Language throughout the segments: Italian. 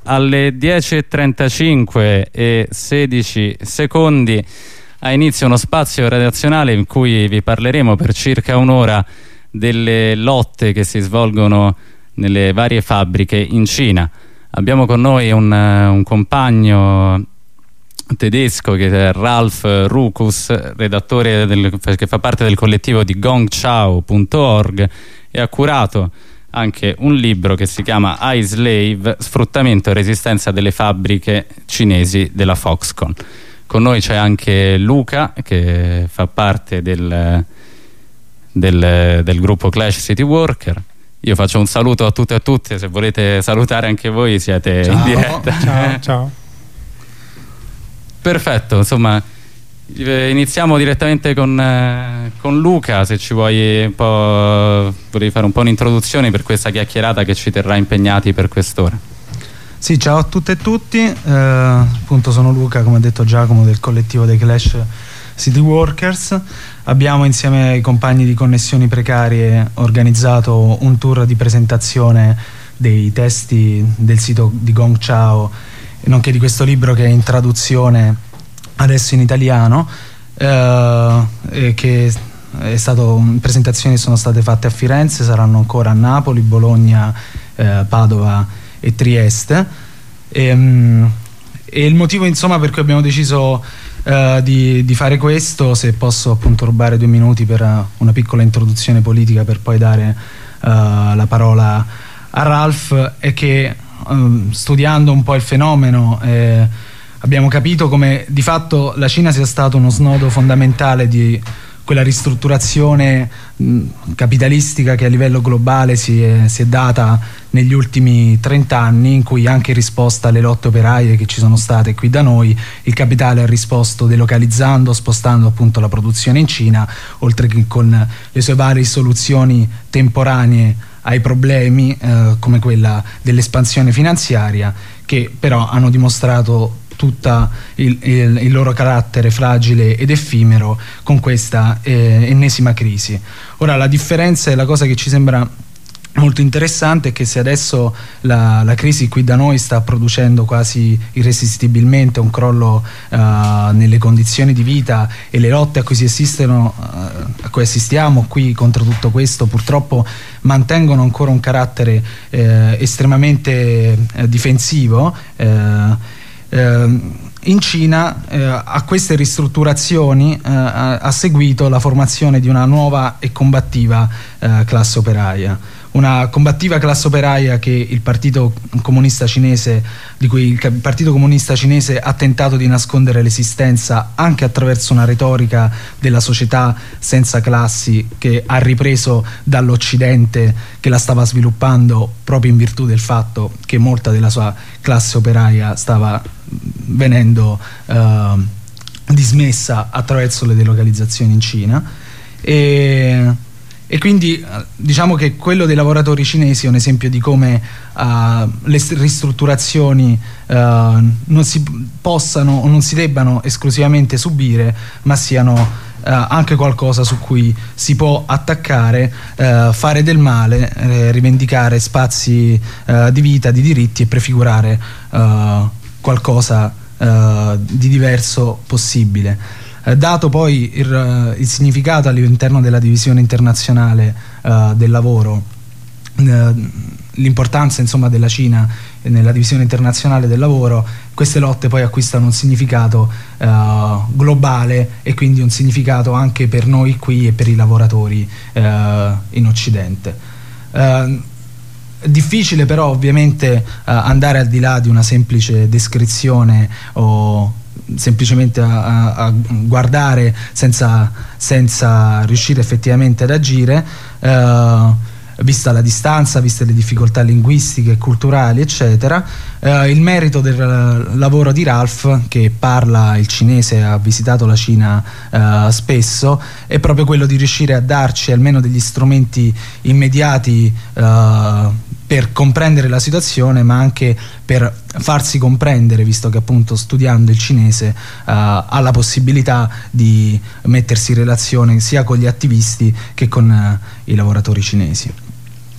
alle 10:35 e 16 secondi ha inizio uno spazio redazionale in cui vi parleremo per circa un'ora delle lotte che si svolgono nelle varie fabbriche in Cina. Abbiamo con noi un compagno tedesco che è Ralf Rukus, redattore che fa parte del collettivo di gongchao.org, e ha curato anche un libro che si chiama I Slave, sfruttamento e resistenza delle fabbriche cinesi della Foxconn. Con noi c'è anche Luca, che fa parte del gruppo Clash City Worker. Io faccio un saluto a tutte e a tutte, se volete salutare anche voi siete in diretta. Ciao. Perfetto, insomma iniziamo direttamente con Luca. Se ci vuoi un po', vorrei fare un po' un'introduzione per questa chiacchierata che ci terrà impegnati per quest'ora. Sì, ciao a tutte e tutti, appunto sono Luca, come ha detto Giacomo, del collettivo dei Clash City Workers. Abbiamo insieme ai compagni di Connessioni Precarie organizzato un tour di presentazione dei testi del sito di Gongchao, nonché di questo libro che è in traduzione adesso in italiano, e che presentazioni sono state fatte a Firenze, saranno ancora a Napoli, Bologna, Padova e Trieste. E il motivo, insomma, per cui abbiamo deciso di fare questo, se posso appunto rubare 2 minuti per una piccola introduzione politica per poi dare la parola a Ralf, è che studiando un po' il fenomeno abbiamo capito come di fatto la Cina sia stato uno snodo fondamentale di quella ristrutturazione capitalistica che a livello globale si è data negli ultimi 30 anni, in cui anche in risposta alle lotte operaie che ci sono state qui da noi, il capitale ha risposto delocalizzando, spostando appunto la produzione in Cina, oltre che con le sue varie soluzioni temporanee ai problemi, come quella dell'espansione finanziaria, che però hanno dimostrato tutta il loro carattere fragile ed effimero con questa ennesima crisi. Ora, la differenza e la cosa che ci sembra molto interessante è che se adesso la crisi qui da noi sta producendo quasi irresistibilmente un crollo nelle condizioni di vita, e le lotte a cui assistiamo qui contro tutto questo purtroppo mantengono ancora un carattere estremamente difensivo, in Cina a queste ristrutturazioni ha seguito la formazione di una nuova e combattiva classe operaia. Una combattiva classe operaia che il Partito Comunista Cinese, di cui il Partito Comunista Cinese ha tentato di nascondere l'esistenza anche attraverso una retorica della società senza classi che ha ripreso dall'Occidente, che la stava sviluppando proprio in virtù del fatto che molta della sua classe operaia stava venendo dismessa attraverso le delocalizzazioni in Cina. E quindi diciamo che quello dei lavoratori cinesi è un esempio di come le ristrutturazioni non si possano o non si debbano esclusivamente subire, ma siano anche qualcosa su cui si può attaccare, fare del male, rivendicare spazi di vita, di diritti, e prefigurare qualcosa di diverso possibile. Dato poi il significato all'interno della divisione internazionale del lavoro, l'importanza insomma della Cina nella divisione internazionale del lavoro, queste lotte poi acquistano un significato globale, e quindi un significato anche per noi qui e per i lavoratori in Occidente. Difficile però ovviamente andare al di là di una semplice descrizione o semplicemente a guardare senza riuscire effettivamente ad agire, vista la distanza, viste le difficoltà linguistiche, culturali, eccetera. Il merito del lavoro di Ralf, che parla il cinese, ha visitato la Cina spesso, è proprio quello di riuscire a darci almeno degli strumenti immediati per comprendere la situazione, ma anche per farsi comprendere, visto che appunto studiando il cinese ha la possibilità di mettersi in relazione sia con gli attivisti che con i lavoratori cinesi.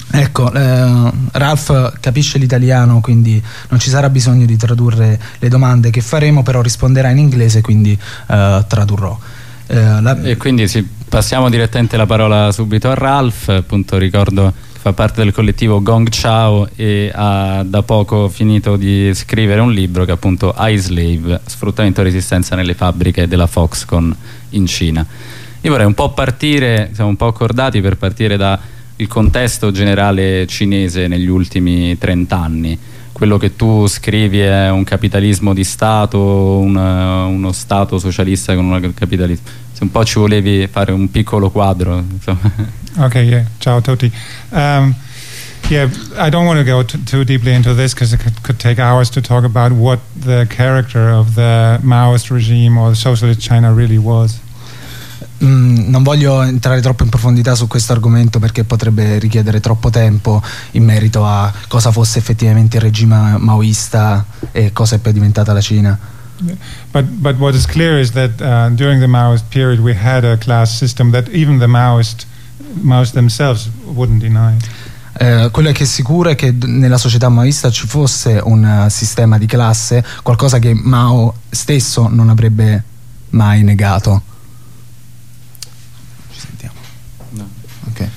Ecco, Ralph capisce l'italiano, quindi non ci sarà bisogno di tradurre le domande che faremo, però risponderà in inglese, quindi tradurrò. E quindi passiamo direttamente la parola subito a Ralph. Appunto, ricordo che fa parte del collettivo Gong Chao e ha da poco finito di scrivere un libro che è appunto I Slave, sfruttamento e resistenza nelle fabbriche della Foxconn in Cina. Io vorrei un po' partire, siamo un po' accordati per partire da il contesto generale cinese negli ultimi 30 anni. Quello che tu scrivi è un capitalismo di Stato, uno Stato socialista con un capitalismo. Se un po' ci volevi fare un piccolo quadro, insomma. Okay, yeah. Ciao a tutti. Yeah, I don't want to go too deeply into this because it could take hours to talk about what the character of the Maoist regime or the socialist China really was. Non voglio entrare troppo in profondità su questo argomento perché potrebbe richiedere troppo tempo in merito a cosa fosse effettivamente il regime maoista e cosa è poi diventata la Cina. But what is clear is that during the Maoist period we had a class system that even the Maoists themselves wouldn't deny. Quello che è sicuro è che nella società maoista ci fosse un sistema di classe, qualcosa che Mao stesso non avrebbe mai negato. Okay.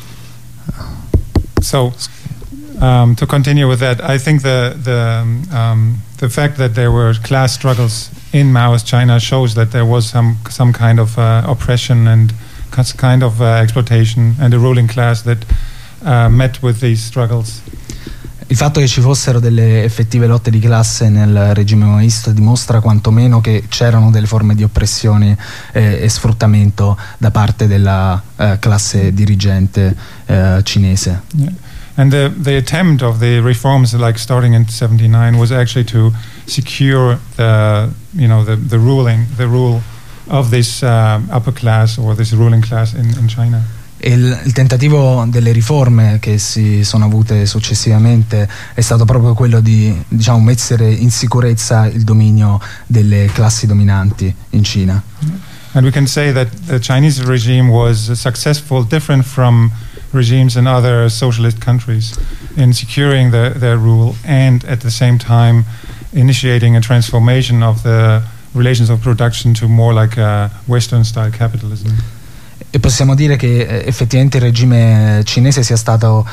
So, to continue with that, I think the fact that there were class struggles in Maoist China shows that there was some kind of oppression and kind of exploitation, and a ruling class that met with these struggles. Il fatto che ci fossero delle effettive lotte di classe nel regime maoista dimostra quantomeno che c'erano delle forme di oppressione e sfruttamento da parte della classe dirigente cinese. Yeah. And the attempt of the reforms, like starting in 79, was actually to secure the rule of this upper class or this ruling class in China. E il tentativo delle riforme che si sono avute successivamente è stato proprio quello di, diciamo, mettere in sicurezza il dominio delle classi dominanti in Cina. And we can say that the Chinese regime was successful, different from regimes in other socialist countries, in securing their rule and at the same time initiating a transformation of the relations of production to more like a Western style capitalism. E possiamo dire che effettivamente il regime cinese sia stato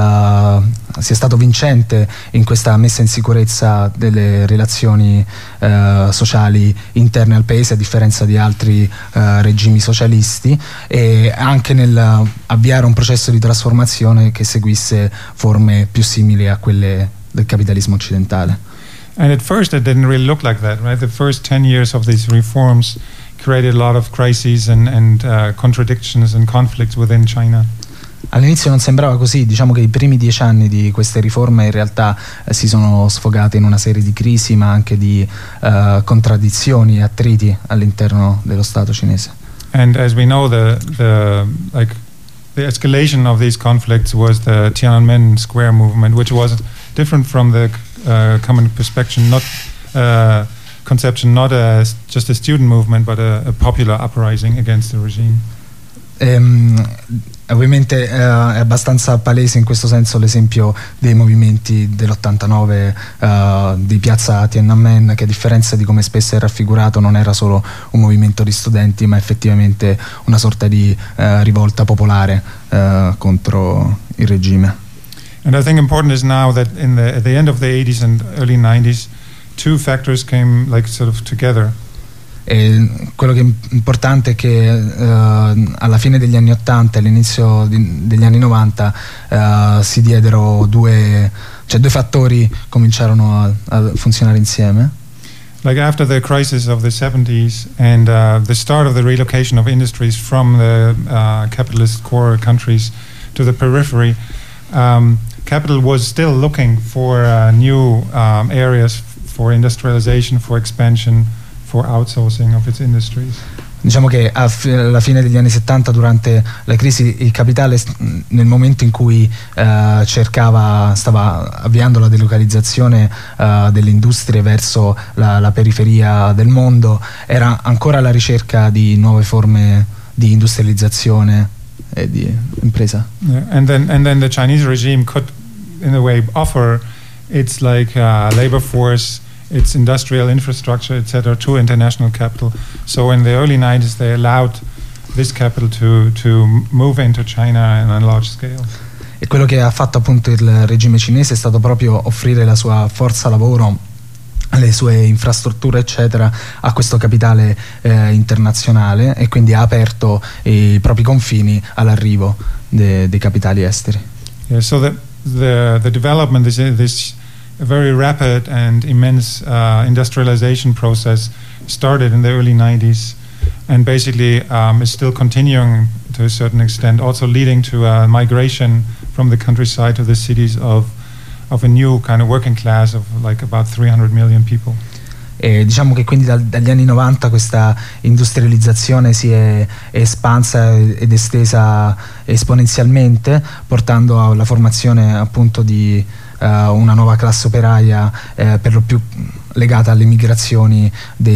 vincente in questa messa in sicurezza delle relazioni sociali interne al paese, a differenza di altri regimi socialisti, e anche nel avviare un processo di trasformazione che seguisse forme più simili a quelle del capitalismo occidentale. And at first it didn't really look like that, right? The first 10 years of these reforms created a lot of crises and contradictions and conflicts within China. All'inizio non sembrava così, diciamo che i primi 10 anni di queste riforme in realtà si sono sfogate in una serie di crisi, ma anche di contraddizioni e attriti all'interno dello Stato cinese. And as we know, the escalation of these conflicts was the Tiananmen Square movement, which was different from the common perception, not just a student movement, but a popular uprising against the regime. Ovviamente è abbastanza palese in questo senso l'esempio dei movimenti dell'89 di piazza Tiananmen, che a differenza di come spesso è raffigurato non era solo un movimento di studenti, ma effettivamente una sorta di rivolta popolare contro il regime. And I think important is now that at the end of the 80s and early 90s, two factors came like sort of together. E quello che è importante è che alla fine degli anni 80 e all'inizio degli anni 90 si diedero due fattori cominciarono a funzionare insieme. Like after the crisis of the 70s and the start of the relocation of industries from the capitalist core countries to the periphery, capital was still looking for new areas for industrialization, for expansion, for outsourcing of its industries. Diciamo che alla fine degli anni 70, durante la crisi, il capitale, nel momento in cui stava avviando la delocalizzazione delle industrie verso la periferia del mondo, era ancora alla ricerca di nuove forme di industrializzazione e di impresa. Yeah. And then the Chinese regime could, in a way, offer its labor force, its industrial infrastructure, etc., to international capital. So in the early 90s, they allowed this capital to move into China on a large scale. E quello che ha fatto appunto il regime cinese è stato proprio offrire la sua forza lavoro, le sue infrastrutture eccetera a questo capitale internazionale, e quindi ha aperto i propri confini all'arrivo dei capitali esteri. Yeah, so the development, this very rapid and immense industrialization process started in the early 90s and basically is still continuing to a certain extent, also leading to a migration from the countryside to the cities of a new kind of working class of like about 300 million people. E diciamo che quindi dagli anni 90 questa industrializzazione si è espansa ed estesa esponenzialmente, portando alla formazione appunto di una nuova classe operaia per lo più legata alle migrazioni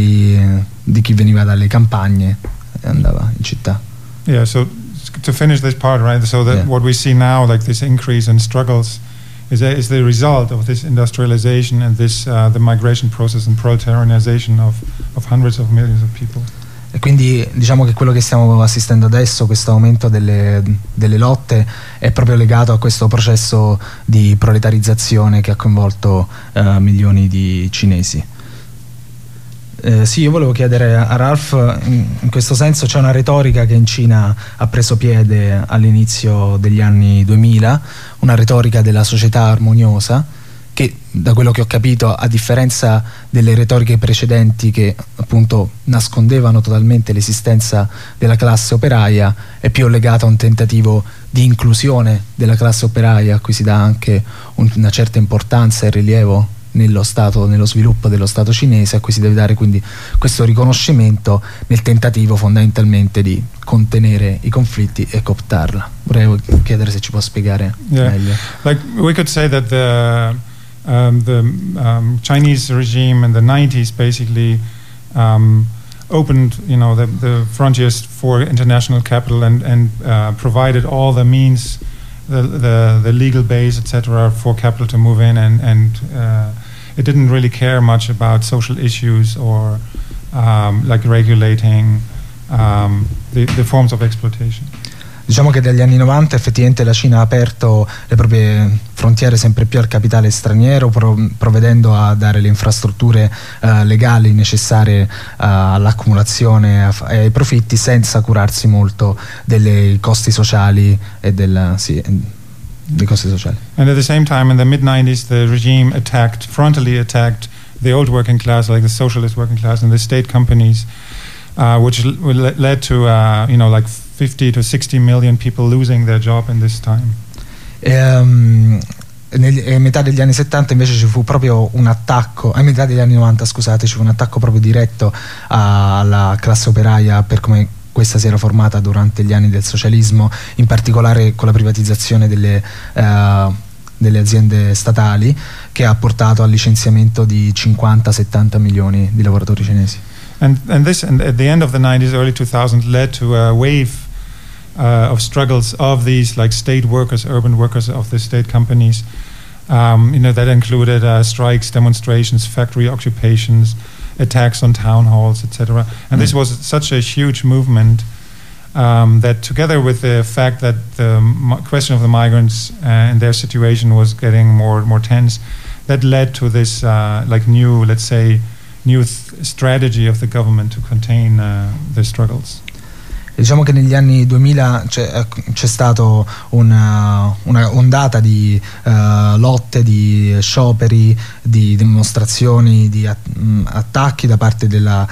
di chi veniva dalle campagne e andava in città. Yeah, so to finish this part, right? So that what we see now, like this increase in struggles, is the result of this industrialization and this the migration process and proletarianization of hundreds of millions of people. E quindi diciamo che quello che stiamo assistendo adesso, questo aumento delle lotte, è proprio legato a questo processo di proletarizzazione che ha coinvolto milioni di cinesi. Sì, io volevo chiedere a Ralph, in questo senso c'è una retorica che in Cina ha preso piede all'inizio degli anni 2000, una retorica della società armoniosa, che da quello che ho capito, a differenza delle retoriche precedenti che appunto nascondevano totalmente l'esistenza della classe operaia, è più legata a un tentativo di inclusione della classe operaia, a cui si dà anche una certa importanza e rilievo nello sviluppo dello Stato cinese, a cui si deve dare quindi questo riconoscimento nel tentativo fondamentalmente di contenere i conflitti e cooptarla. Vorrei chiedere se ci può spiegare meglio. Like we could say that the Chinese regime in the 90s basically opened, the frontiers for international capital and provided all the means, the legal base, etc., for capital to move in, and it didn't really care much about social issues or like regulating the forms of exploitation. Diciamo che dagli anni 90 effettivamente la Cina ha aperto le proprie frontiere sempre più al capitale straniero, provvedendo a dare le infrastrutture legali necessarie all'accumulazione e ai profitti, senza curarsi molto dei costi sociali e dei costi sociali. And at the same time, in the mid-90s, the regime frontally attacked the old working class, like the socialist working class, and the state companies, which led to like 50 to 60 million people losing their job in this time. A metà degli anni 70 invece ci fu proprio un attacco, a metà degli anni 90 scusate, ci fu un attacco proprio diretto alla classe operaia per come questa si era formata durante gli anni del socialismo, in particolare con la privatizzazione delle aziende statali, che ha portato al licenziamento di 50-70 milioni di lavoratori cinesi. And this, at the end of the 90s, early 2000s, led to a wave of struggles of these like state workers, urban workers of the state companies. That included strikes, demonstrations, factory occupations, attacks on town halls, etc. And this was such a huge movement that, together with the fact that the question of the migrants and their situation was getting more tense, that led to this new, let's say, strategy of the government to contain the struggles. Diciamo che negli anni 2000 c'è stato una ondata di lotte, di scioperi, di dimostrazioni, di attacchi da parte della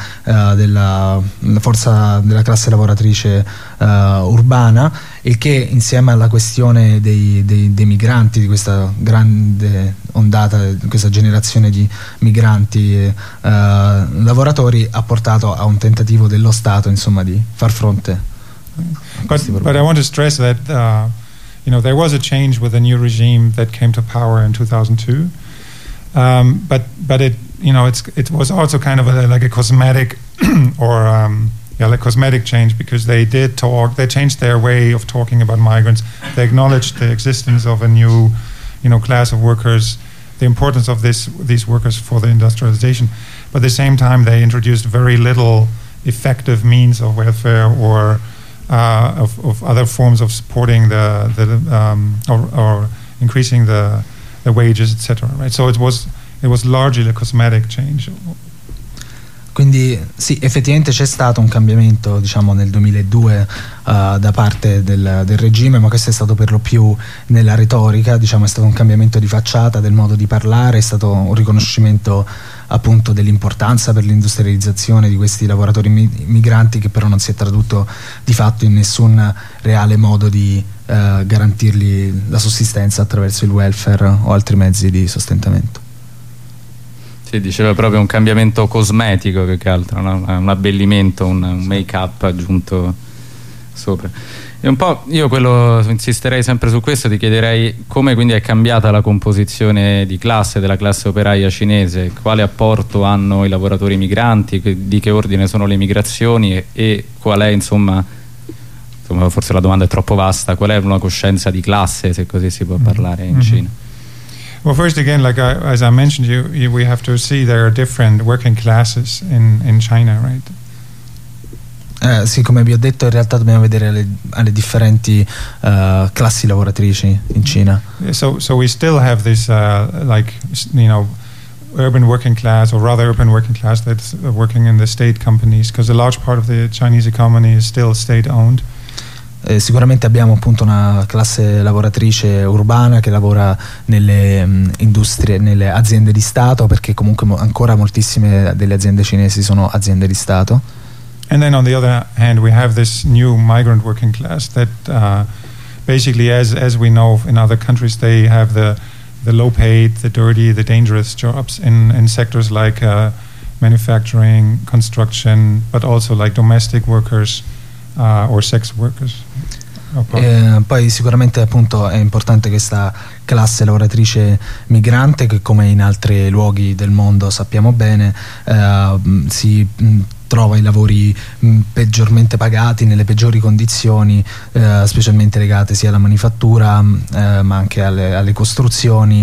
forza della classe lavoratrice urbana, il che, insieme alla questione dei migranti, di questa grande ondata, questa generazione di migranti lavoratori, ha portato a un tentativo dello Stato, insomma, di far fronte. But I want to stress that there was a change with the new regime that came to power in 2002, but it was also kind of like a cosmetic or like cosmetic change, because they changed their way of talking about migrants. They acknowledged the existence of a new, class of workers, the importance of these workers for the industrialization. But at the same time, they introduced very little effective means of welfare or of other forms of supporting or increasing the wages, etc. Right? So it was largely a cosmetic change. Quindi sì, effettivamente c'è stato un cambiamento, diciamo, nel 2002 da parte del regime, ma questo è stato per lo più nella retorica, diciamo, è stato un cambiamento di facciata del modo di parlare, è stato un riconoscimento appunto dell'importanza per l'industrializzazione di questi lavoratori migranti, che però non si è tradotto di fatto in nessun reale modo di garantirgli la sussistenza attraverso il welfare o altri mezzi di sostentamento. Sì, diceva proprio un cambiamento cosmetico più che altro, no? Un abbellimento, un make-up aggiunto sopra. E un po' io insisterei sempre su questo, ti chiederei come quindi è cambiata la composizione di classe della classe operaia cinese, quale apporto hanno i lavoratori migranti, di che ordine sono le migrazioni e qual è insomma forse la domanda è troppo vasta, qual è una coscienza di classe, se così si può parlare in Cina. Well, first again, as I mentioned, we have to see there are different working classes in China, right? Sì, come vi ho detto, in realtà dobbiamo vedere alle differenti classi lavoratrici in Cina. So we still have this urban working class, or rather urban working class, that's working in the state companies, because a large part of the Chinese economy is still state-owned. Sicuramente abbiamo appunto una classe lavoratrice urbana che lavora nelle industrie, nelle aziende di Stato, perché comunque ancora moltissime delle aziende cinesi sono aziende di Stato. And then on the other hand, we have this new migrant working class that basically, as we know in other countries, they have the low paid, the dirty, the dangerous jobs in sectors like manufacturing, construction, but also like domestic workers or sex workers. Poi sicuramente appunto è importante questa classe lavoratrice migrante che, come in altri luoghi del mondo sappiamo bene, si trova i lavori peggiormente pagati, nelle peggiori condizioni, specialmente legate sia alla manifattura ma anche alle costruzioni,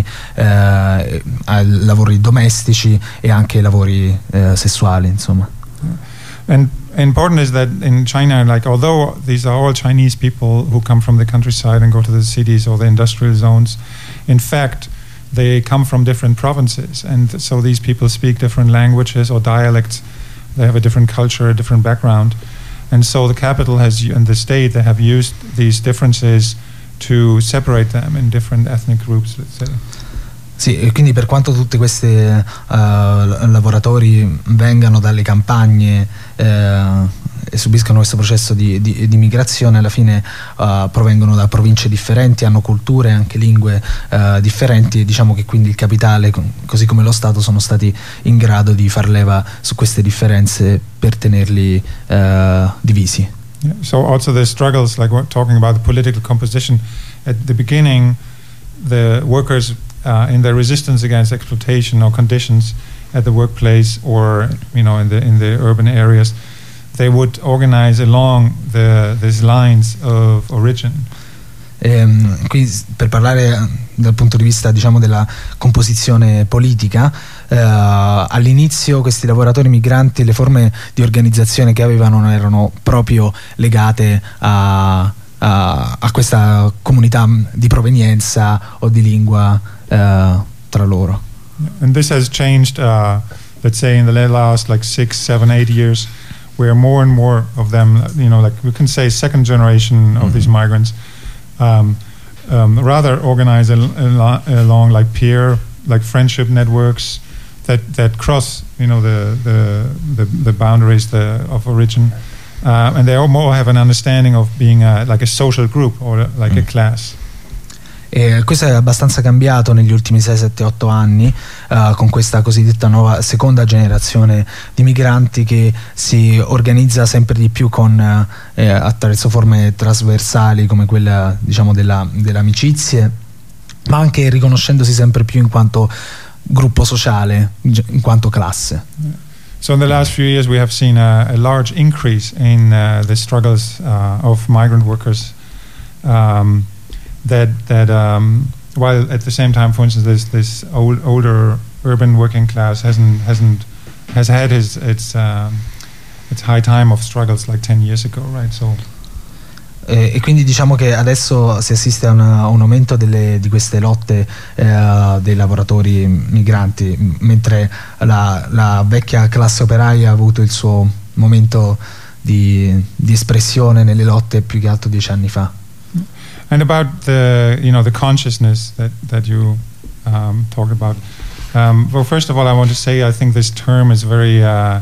ai lavori domestici e anche ai lavori sessuali, insomma. And important is that in China, like, although these are all Chinese people who come from the countryside and go to the cities or the industrial zones, in fact they come from different provinces, and so these people speak different languages or dialects. They have a different culture, a different background, and so the capital and the state, they have used these differences to separate them in different ethnic groups, let's say. Sì, e quindi per quanto tutti questi lavoratori vengano dalle campagne e subiscano questo processo di migrazione, alla fine provengono da province differenti, hanno culture e anche lingue differenti, e diciamo che quindi il capitale, così come lo Stato, sono stati in grado di far leva su queste differenze per tenerli divisi. Yeah, so also the struggles, like we're talking about the political composition, at the beginning the workers in their resistance against exploitation or conditions at the workplace, or in the urban areas, they would organize along these lines of origin. Qui, per parlare dal punto di vista, diciamo, della composizione politica, all'inizio questi lavoratori migranti, le forme di organizzazione che avevano erano proprio legate a questa comunità di provenienza o di lingua tra loro. And this has changed, let's say, in the last 6, 7, 8 years, where more and more of them, like we can say second generation of these migrants, rather organize along like peer, like friendship networks that cross, the boundaries of origin, and they all more have an understanding of being like a social group or like a class. E questo è abbastanza cambiato negli ultimi 6, 7, 8 anni, con questa cosiddetta nuova seconda generazione di migranti che si organizza sempre di più attraverso forme trasversali come quella, diciamo, delle amicizie, ma anche riconoscendosi sempre più in quanto gruppo sociale, in quanto classe. So in the last few years, we have seen a large increase in the struggles of migrant workers. While at the same time, for instance, this older urban working class has had its high time of struggles like 10 years ago, right? So. E quindi diciamo che adesso si assiste a un aumento di queste lotte dei lavoratori migranti, mentre la vecchia classe operaia ha avuto il suo momento di espressione nelle lotte più che altro 10 anni fa. And about the consciousness that you talked about. Well, first of all, I want to say I think this term is very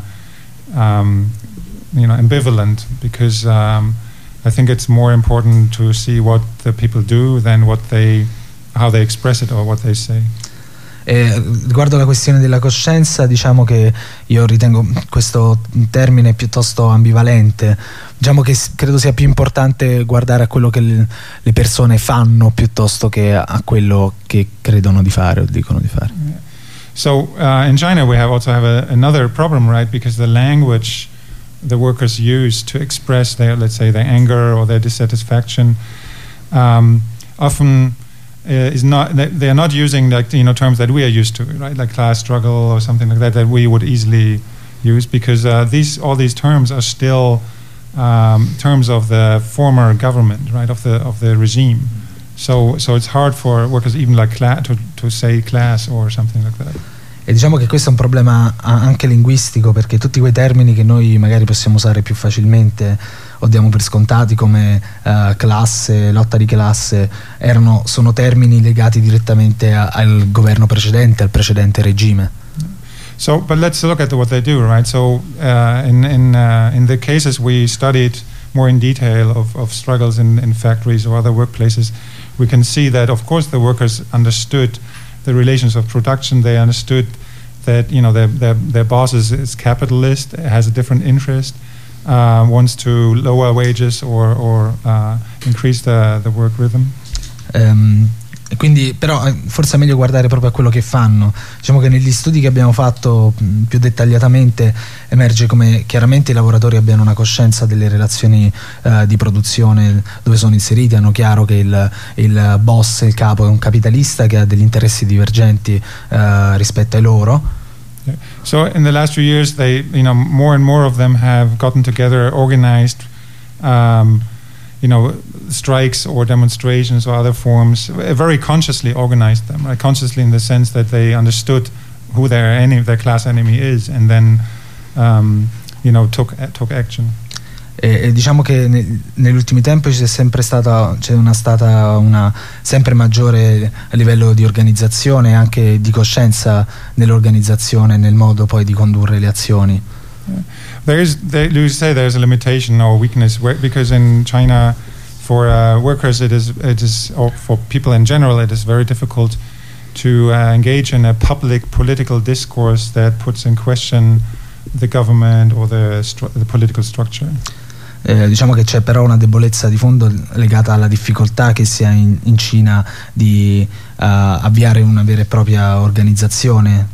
ambivalent, because I think it's more important to see what the people do than how they express it or what they say. Riguardo la questione della coscienza, diciamo che io ritengo questo termine piuttosto ambivalente. Diciamo che credo sia più importante guardare a quello che le persone fanno piuttosto che a quello che credono di fare o dicono di fare. Yeah. So in China we also have another problem, right? Because the language the workers use to express their, let's say, their anger or their dissatisfaction often is not, they are not using terms that we are used to, right? Like class struggle or something like that we would easily use, because all these terms are still terms of the former government, right? Of the regime. So it's hard for workers even like to say class or something like that. E diciamo che questo è un problema anche linguistico, perché tutti quei termini che noi magari possiamo usare più facilmente o diamo per scontati come classe, lotta di classe, sono termini legati direttamente al governo precedente, al precedente regime. So, but let's look at what they do, right? So, in the cases we studied more in detail of struggles in factories or other workplaces, we can see that, of course, the workers understood the relations of production. They understood that their boss is capitalist, has a different interest, wants to lower wages or increase the work rhythm. Quindi però forse è meglio guardare proprio a quello che fanno. Diciamo che negli studi che abbiamo fatto più dettagliatamente emerge come chiaramente i lavoratori abbiano una coscienza delle relazioni di produzione dove sono inseriti, hanno chiaro che il boss, il capo, è un capitalista che ha degli interessi divergenti rispetto ai loro. So in the last few years more and more of them have gotten together, organized strikes or demonstrations or other forms, very consciously organized them, right? Consciously in the sense that they understood who their class enemy is, and then took action. E diciamo che negli ultimi tempi c'è stata una sempre maggiore a livello di organizzazione e anche di coscienza nell'organizzazione, nel modo poi di condurre le azioni. You say there's a limitation or weakness because in China, for workers, it is, or for people in general, it is very difficult to engage in a public political discourse that puts in question the government or the political structure. Diciamo che c'è però una debolezza di fondo legata alla difficoltà che si ha in Cina di avviare una vera e propria organizzazione.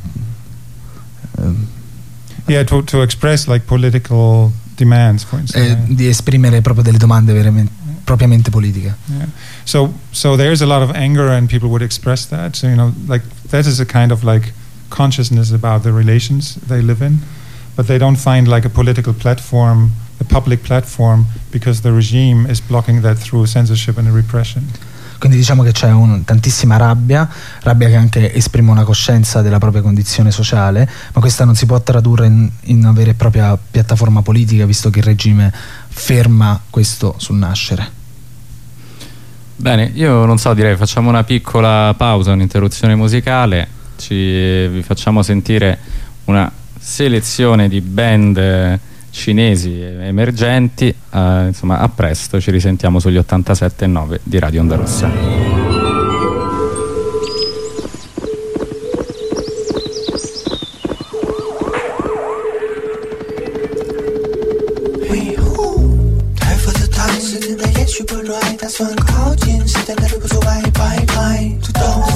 Yeah, to express like political demands, for instance. Di esprimere proprio delle domande propriamente politiche. Yeah. So there is a lot of anger and people would express that. So like that is a kind of like consciousness about the relations they live in, but they don't find like a political platform, a public platform, because the regime is blocking that through censorship and repression. Quindi diciamo che c'è tantissima rabbia che anche esprime una coscienza della propria condizione sociale, ma questa non si può tradurre in una vera e propria piattaforma politica, visto che il regime ferma questo sul nascere. Bene, io non so, direi facciamo una piccola pausa, un'interruzione musicale, vi facciamo sentire una selezione di band cinesi emergenti. Insomma, a presto, ci risentiamo sugli 87.9 di Radio Onda Rossa.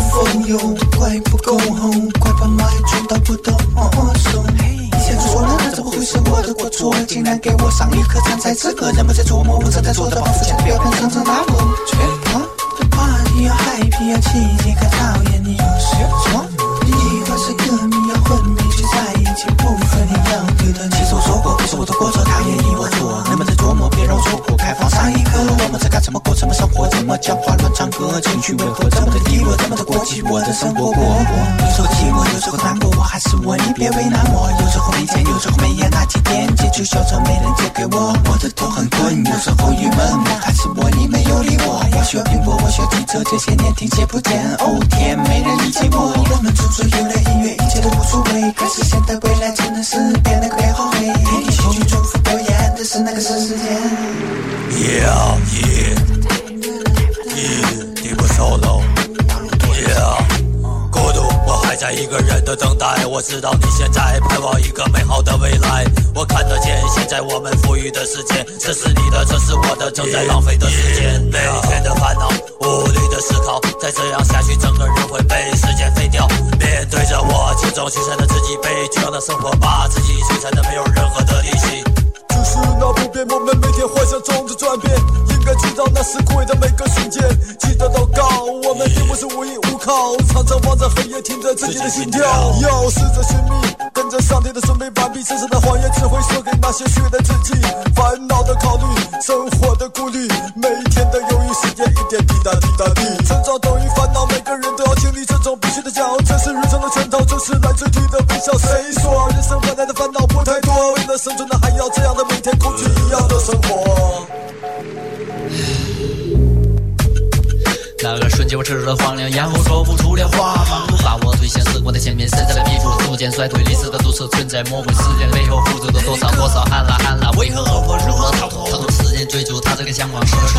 现实说了是我的过错，竟然给我上一课参赛资格。人们在琢磨，我正在做的帮付钱的标杆上场打我。吹啊，这 party 要 happy 要气节，可讨厌你有些错。你以为是歌迷要昏迷去在一起，不和你要对的。其实我说过，不是我的过错，讨厌你我错。人们在琢磨，别让我错过。开放上一课，我们在干什么过？怎么生活？怎么讲话？乱唱歌，情绪为何这么的低落？怎么的过激？我的生活过。有时候寂寞，有时候难过，我还是我，你别为难我。有时候没钱，有时候没眼，那几天借酒消愁，没人借给我。我的头很困，有时候郁闷，我还是我，你没有理我。我学苹果，我学汽车，这些年听写不见。哦天，没人理解我。我们处处有了音乐，一切都无所谓。可是现在未来只能是变得别后悔。给你戏剧重复表演的是那个是时间。 Yeah, yeah, yeah, 你不 solo。Yeah， 孤独，我还在一个人的等待。我知道你现在盼望一个美好的未来。我看得见现在我们富裕的世界，这是你的，这是我的，正在浪费的时间。每天的烦恼，无力的思考，再这样下去，整个人会被时间废掉。面对着我竞争去才能自己被绝望的生活，把自己摧残的没有任何的力气。 是那不变，我们每天幻想中的转变，应该知道那是贵的每个瞬间。记得祷告，我们并不是无依无靠，常常望着黑夜，听着自己的心跳。要试着寻觅，跟着上帝的准备完毕，真实的谎言只会说给那些虚的自己。烦恼的考虑，生活的顾虑，每天的犹豫，时间一点滴答滴答滴。成长等于烦恼，每个人都要经历这种必须的煎熬，这是日常的圈套，这是来自地的微笑。谁说人生本来的烦恼不太多？为了生存的还要这样的每天空虚一样的生活。 那个瞬间我吃了荒凉，然后说不出了话，忙碌把我推向死亡的前面，身在了迷途，逐渐衰退，历史的毒蛇存在魔鬼世界背后付出的多少喊啦喊啦，为何我如何逃脱时间追逐他这个向往社畜，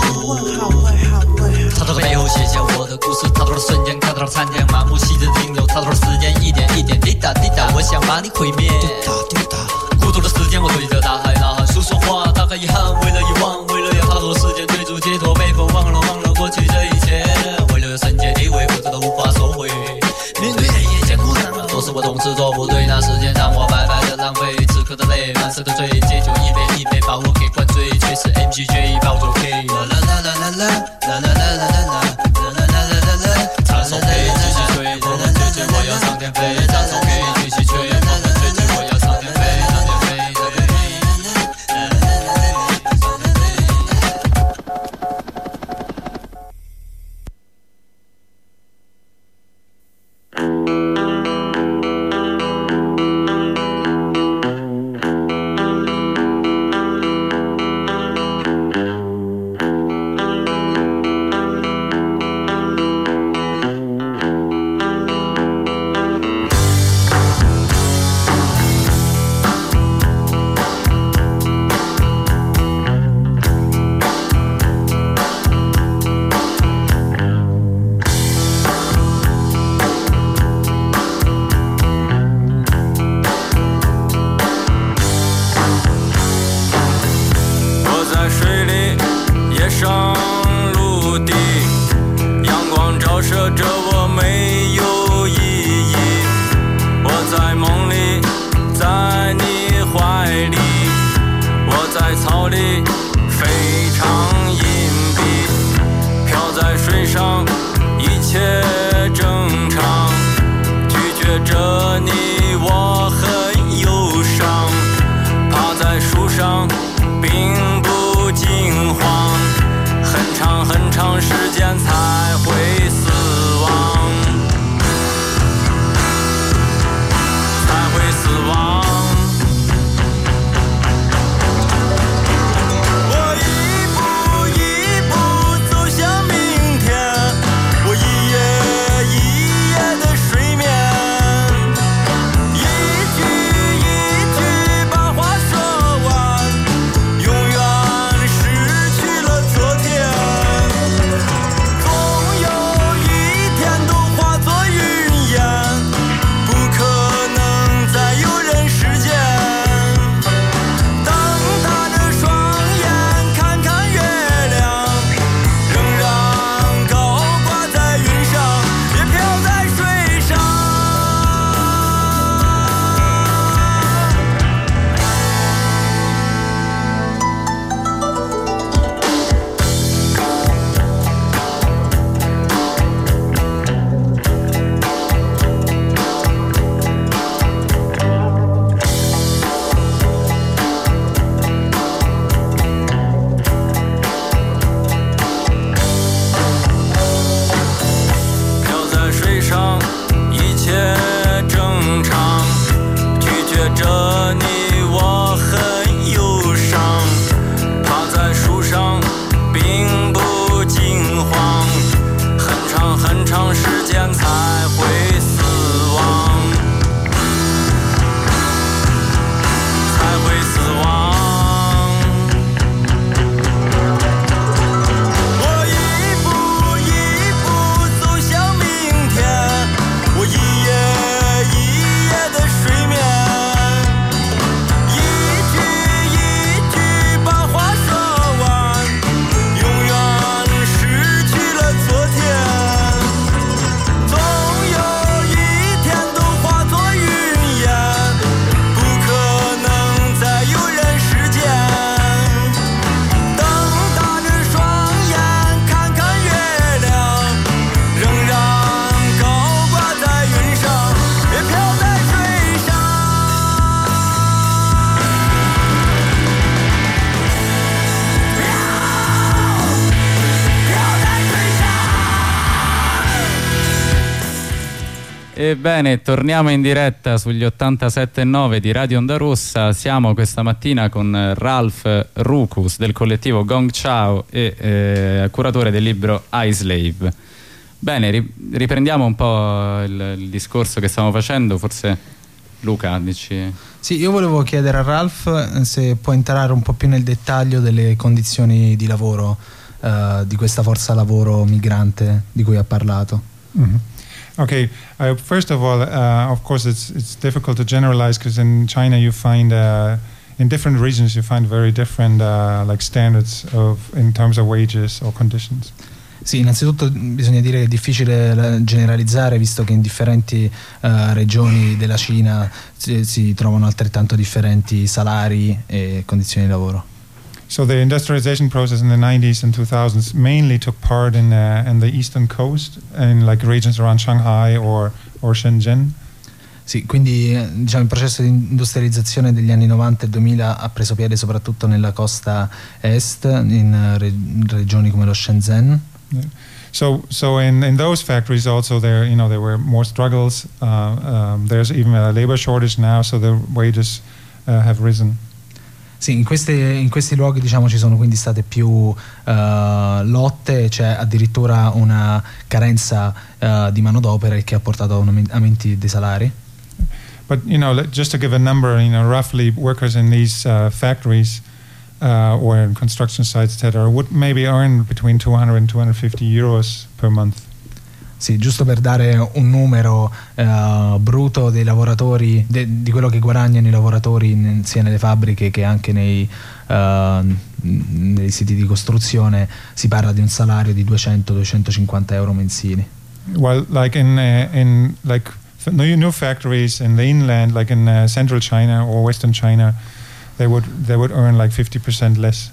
他的背后写下我的故事，他的瞬间看到了残天满目，细致停留，他的时间一点一点滴答滴答，我想把你毁灭，孤独的时间我对着大海呐喊诉说话，大概遗憾为了遗忘，为了要逃脱时间追逐解脱，被迫忘了过去这一切，为了圣洁地位，不知道无法收回。面对黑夜艰苦难，都是我懂事做不对，那时间让我白白的浪费，此刻的泪，满身的醉，借酒一杯一杯把我给灌醉，却是 MGJ 抱着 K， 啦啦啦啦啦啦啦啦啦啦啦啦啦啦啦，唱首 K 继续吹，我们追追我要上天飞，唱首 K 继续吹，我们追追我要上天飞，上天飞，上天飞。 Ebbene, torniamo in diretta sugli 87.9 di Radio Onda Rossa. Siamo questa mattina con Ralph Rucus del collettivo Gong Chao e curatore del libro I Slave. Bene, riprendiamo un po' il discorso che stavamo facendo. Forse Luca dici... Sì, io volevo chiedere a Ralph se può entrare un po' più nel dettaglio delle condizioni di lavoro di questa forza lavoro migrante di cui ha parlato. Mm-hmm. Okay, first of all, of course it's difficult to generalize, because in China you find in different regions you find very different like standards in terms of wages or conditions. Sì, innanzitutto bisogna dire che è difficile generalizzare, visto che in differenti regioni della Cina si trovano altrettanto differenti salari e condizioni di lavoro. So the industrialization process in the 90s and 2000s mainly took part in the eastern coast, in like regions around Shanghai or Shenzhen. Sì, quindi diciamo il processo di industrializzazione degli anni 90 e 2000 ha preso piede soprattutto nella costa est, in regioni come lo Shenzhen. Yeah. So in those factories also there were more struggles. There's even a labor shortage now, so the wages have risen. Sì, in questi luoghi diciamo ci sono quindi state più lotte, c'è addirittura una carenza di manodopera, il che ha portato a aumenti dei salari. But just to give a number, roughly workers in these factories or in construction sites, etc., would maybe earn between 200 and 250 euros per month. Sì, giusto per dare un numero bruto dei lavoratori, di quello che guadagnano i lavoratori sia nelle fabbriche che anche nei siti di costruzione, si parla di un salario di 200-250 euro mensili. Well, like in like new factories in the inland, like in central China or western China, they would earn like 50% less.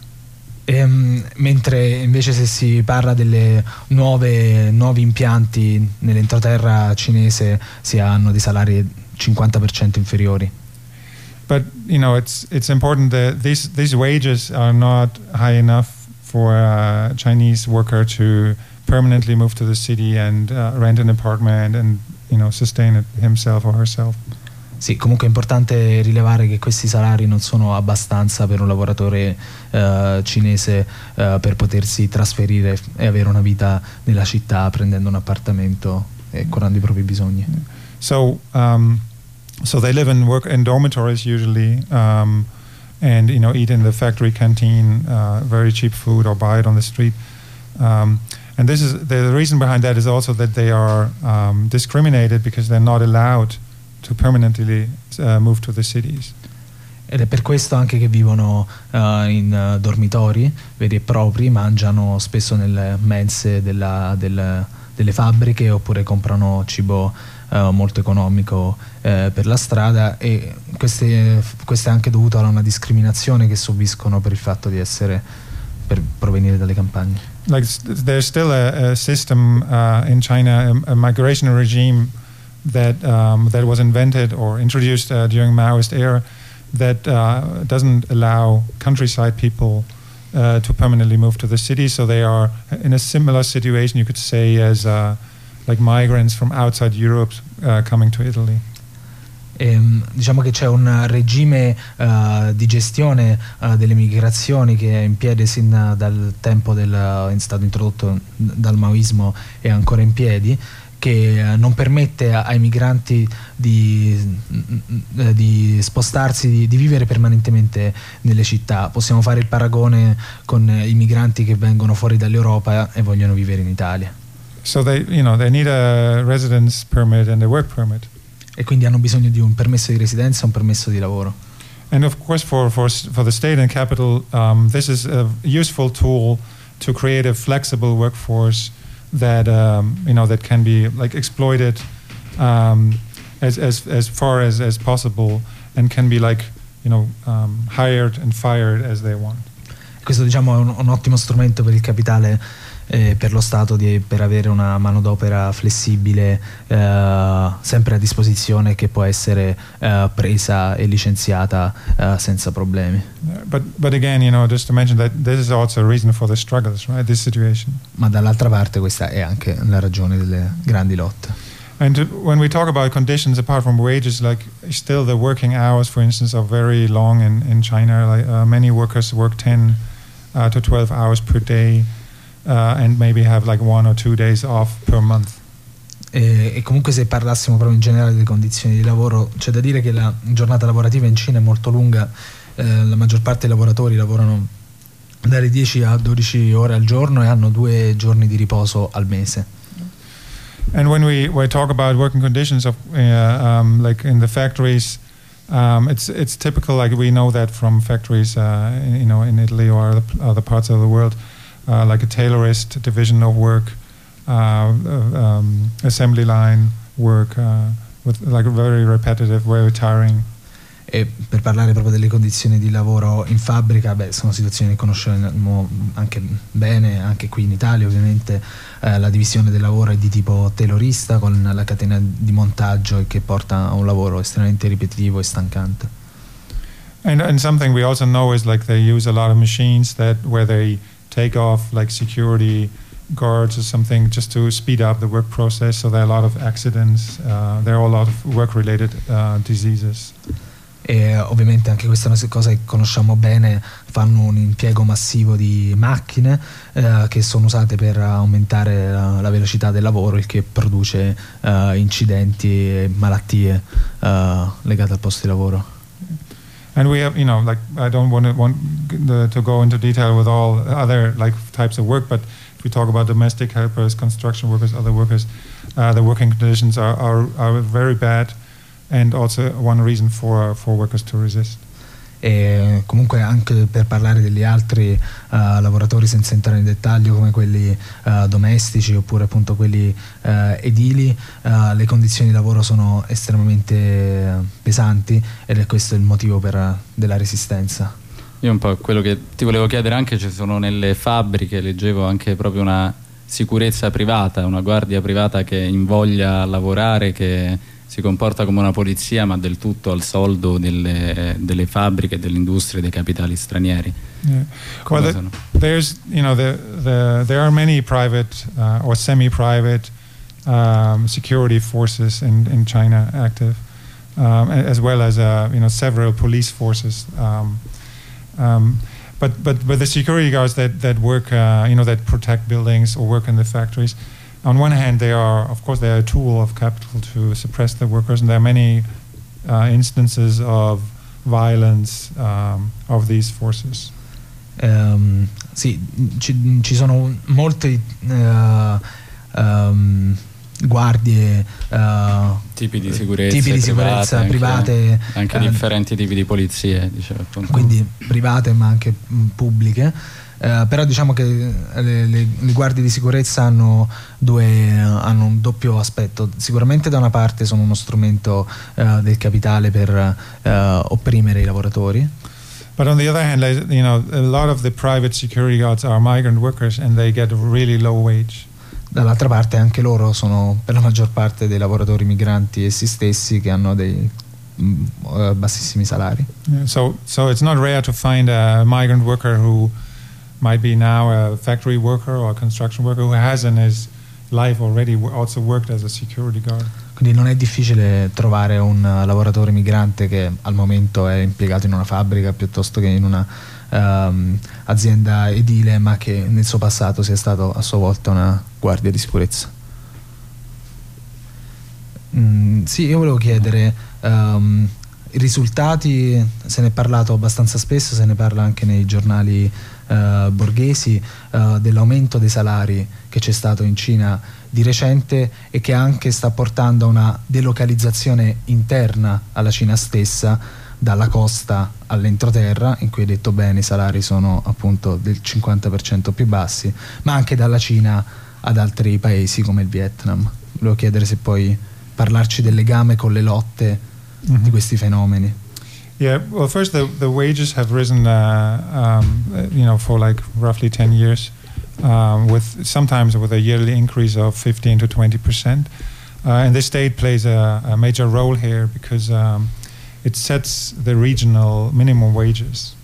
Mentre invece se si parla delle nuovi impianti nell'entroterra cinese si hanno dei salari 50% inferiori. But it's important that these wages are not high enough for a Chinese worker to permanently move to the city and rent an apartment and sustain it himself or herself. Sì, comunque è importante rilevare che questi salari non sono abbastanza per un lavoratore cinese per potersi trasferire e avere una vita nella città prendendo un appartamento e curando i propri bisogni. So they live and work in dormitories usually, and eat in the factory canteen very cheap food or buy it on the street. And this is the reason behind that is also that they are discriminated because they're not allowed to permanently move to the cities. Ed è per questo anche che vivono in dormitori veri e propri, mangiano spesso nelle mense delle fabbriche oppure comprano cibo molto economico per la strada, e questo è anche dovuto a una discriminazione che subiscono per il fatto di per provenire dalle campagne. Like there's still a system in China, a migration regime that was invented or introduced during Maoist era that doesn't allow countryside people to permanently move to the city, so they are in a similar situation, you could say, as like migrants from outside Europe coming to Italy. Diciamo che c'è un regime di gestione delle migrazioni che è in piedi sin dal tempo è stato introdotto dal maoismo e ancora in piedi, che non permette ai migranti di spostarsi, di vivere permanentemente nelle città. Possiamo fare il paragone con i migranti che vengono fuori dall'Europa e vogliono vivere in Italia. So they need a residence permit and a work permit. E quindi hanno bisogno di un permesso di residenza e un permesso di lavoro. And of course for the state and capital, this is a useful tool to create a flexible workforce that that can be like exploited as far as possible, and can be like hired and fired as they want. Questo diciamo è un ottimo strumento per il capitale, per lo Stato, per avere una manodopera flessibile sempre a disposizione, che può essere presa e licenziata senza problemi. But again, just to mention that this is also a reason for the struggles, right? This situation. Ma dall'altra parte questa è anche la ragione delle grandi lotte. And when we talk about conditions apart from wages, like still the working hours, for instance, are very long in China. Like many workers work 10 to 12 hours per day and maybe have like 1 or 2 days off per month. E comunque se parlassimo proprio in generale delle condizioni di lavoro, c'è da dire che la giornata lavorativa in Cina è molto lunga, la maggior parte dei lavoratori lavorano dalle 10 a 12 ore al giorno e hanno 2 giorni di riposo al mese. And when we talk about working conditions of like in the factories, it's typical, like we know that from factories in Italy or other parts of the world, like a tailorist division of work, assembly line work with like very repetitive, very tiring. E per parlare proprio delle condizioni di lavoro in fabbrica, sono situazioni che conosciamo anche bene, anche qui in Italia ovviamente. La divisione del lavoro è di tipo tailorista, con la catena di montaggio che porta a un lavoro estremamente ripetitivo e stancante. And something we also know is like they use a lot of machines where they take off like security guards or something just to speed up the work process, so there are a lot of accidents, there are a lot of work related diseases. E ovviamente anche questa è una cosa che conosciamo bene, fanno un impiego massivo di macchine che sono usate per aumentare la velocità del lavoro, il che produce incidenti e malattie legate al posto di lavoro. And we have, like I don't want to go into detail with all other like types of work, but if we talk about domestic helpers, construction workers, other workers, the working conditions are very bad. And also one reason for workers to resist. E comunque anche per parlare degli altri lavoratori, senza entrare in dettaglio, come quelli domestici oppure appunto quelli edili, le condizioni di lavoro sono estremamente pesanti ed è questo il motivo della resistenza. Io un po' quello che ti volevo chiedere anche, ci sono nelle fabbriche, leggevo anche proprio una sicurezza privata, una guardia privata che invoglia a lavorare, che si comporta come una polizia, ma del tutto al soldo delle fabbriche, delle industrie, dei capitali stranieri. Yeah. Well, there's there are many private or semi-private security forces in China active, as well as several police forces. But the security guards that work that protect buildings or work in the factories, on one hand, they are a tool of capital to suppress the workers, and there are many instances of violence of these forces. Sì, ci sono molte guardie, tipi di sicurezza private, anche differenti tipi di polizie, diciamo, appunto. Quindi private ma anche pubbliche. Però diciamo che le guardie di sicurezza hanno un doppio aspetto. Sicuramente da una parte sono uno strumento del capitale per opprimere i lavoratori. But on the other hand, a lot of the private security guards are migrant workers and they get a really low wage. Dall'altra parte anche loro sono per la maggior parte dei lavoratori migranti essi stessi, che hanno dei bassissimi salari. Yeah, so it's not rare to find a migrant worker who might be now a factory worker or a construction worker who has in his life already also worked as a security guard. Quindi non è difficile trovare un lavoratore migrante che al momento è impiegato in una fabbrica piuttosto che in una azienda edile, ma che nel suo passato sia stato a sua volta una guardia di sicurezza. Sì, io volevo chiedere i risultati, se ne è parlato abbastanza spesso, se ne parla anche nei giornali borghesi, dell'aumento dei salari che c'è stato in Cina di recente e che anche sta portando a una delocalizzazione interna alla Cina stessa, dalla costa all'entroterra, in cui hai detto bene i salari sono appunto del 50% più bassi, ma anche dalla Cina ad altri paesi come il Vietnam. Volevo chiedere se puoi parlarci del legame con le lotte di questi fenomeni. Yeah, well, first the wages have risen, for like roughly 10 years, sometimes with a yearly increase of 15 to 20%, and the state plays a major role here because it sets the regional minimum wages.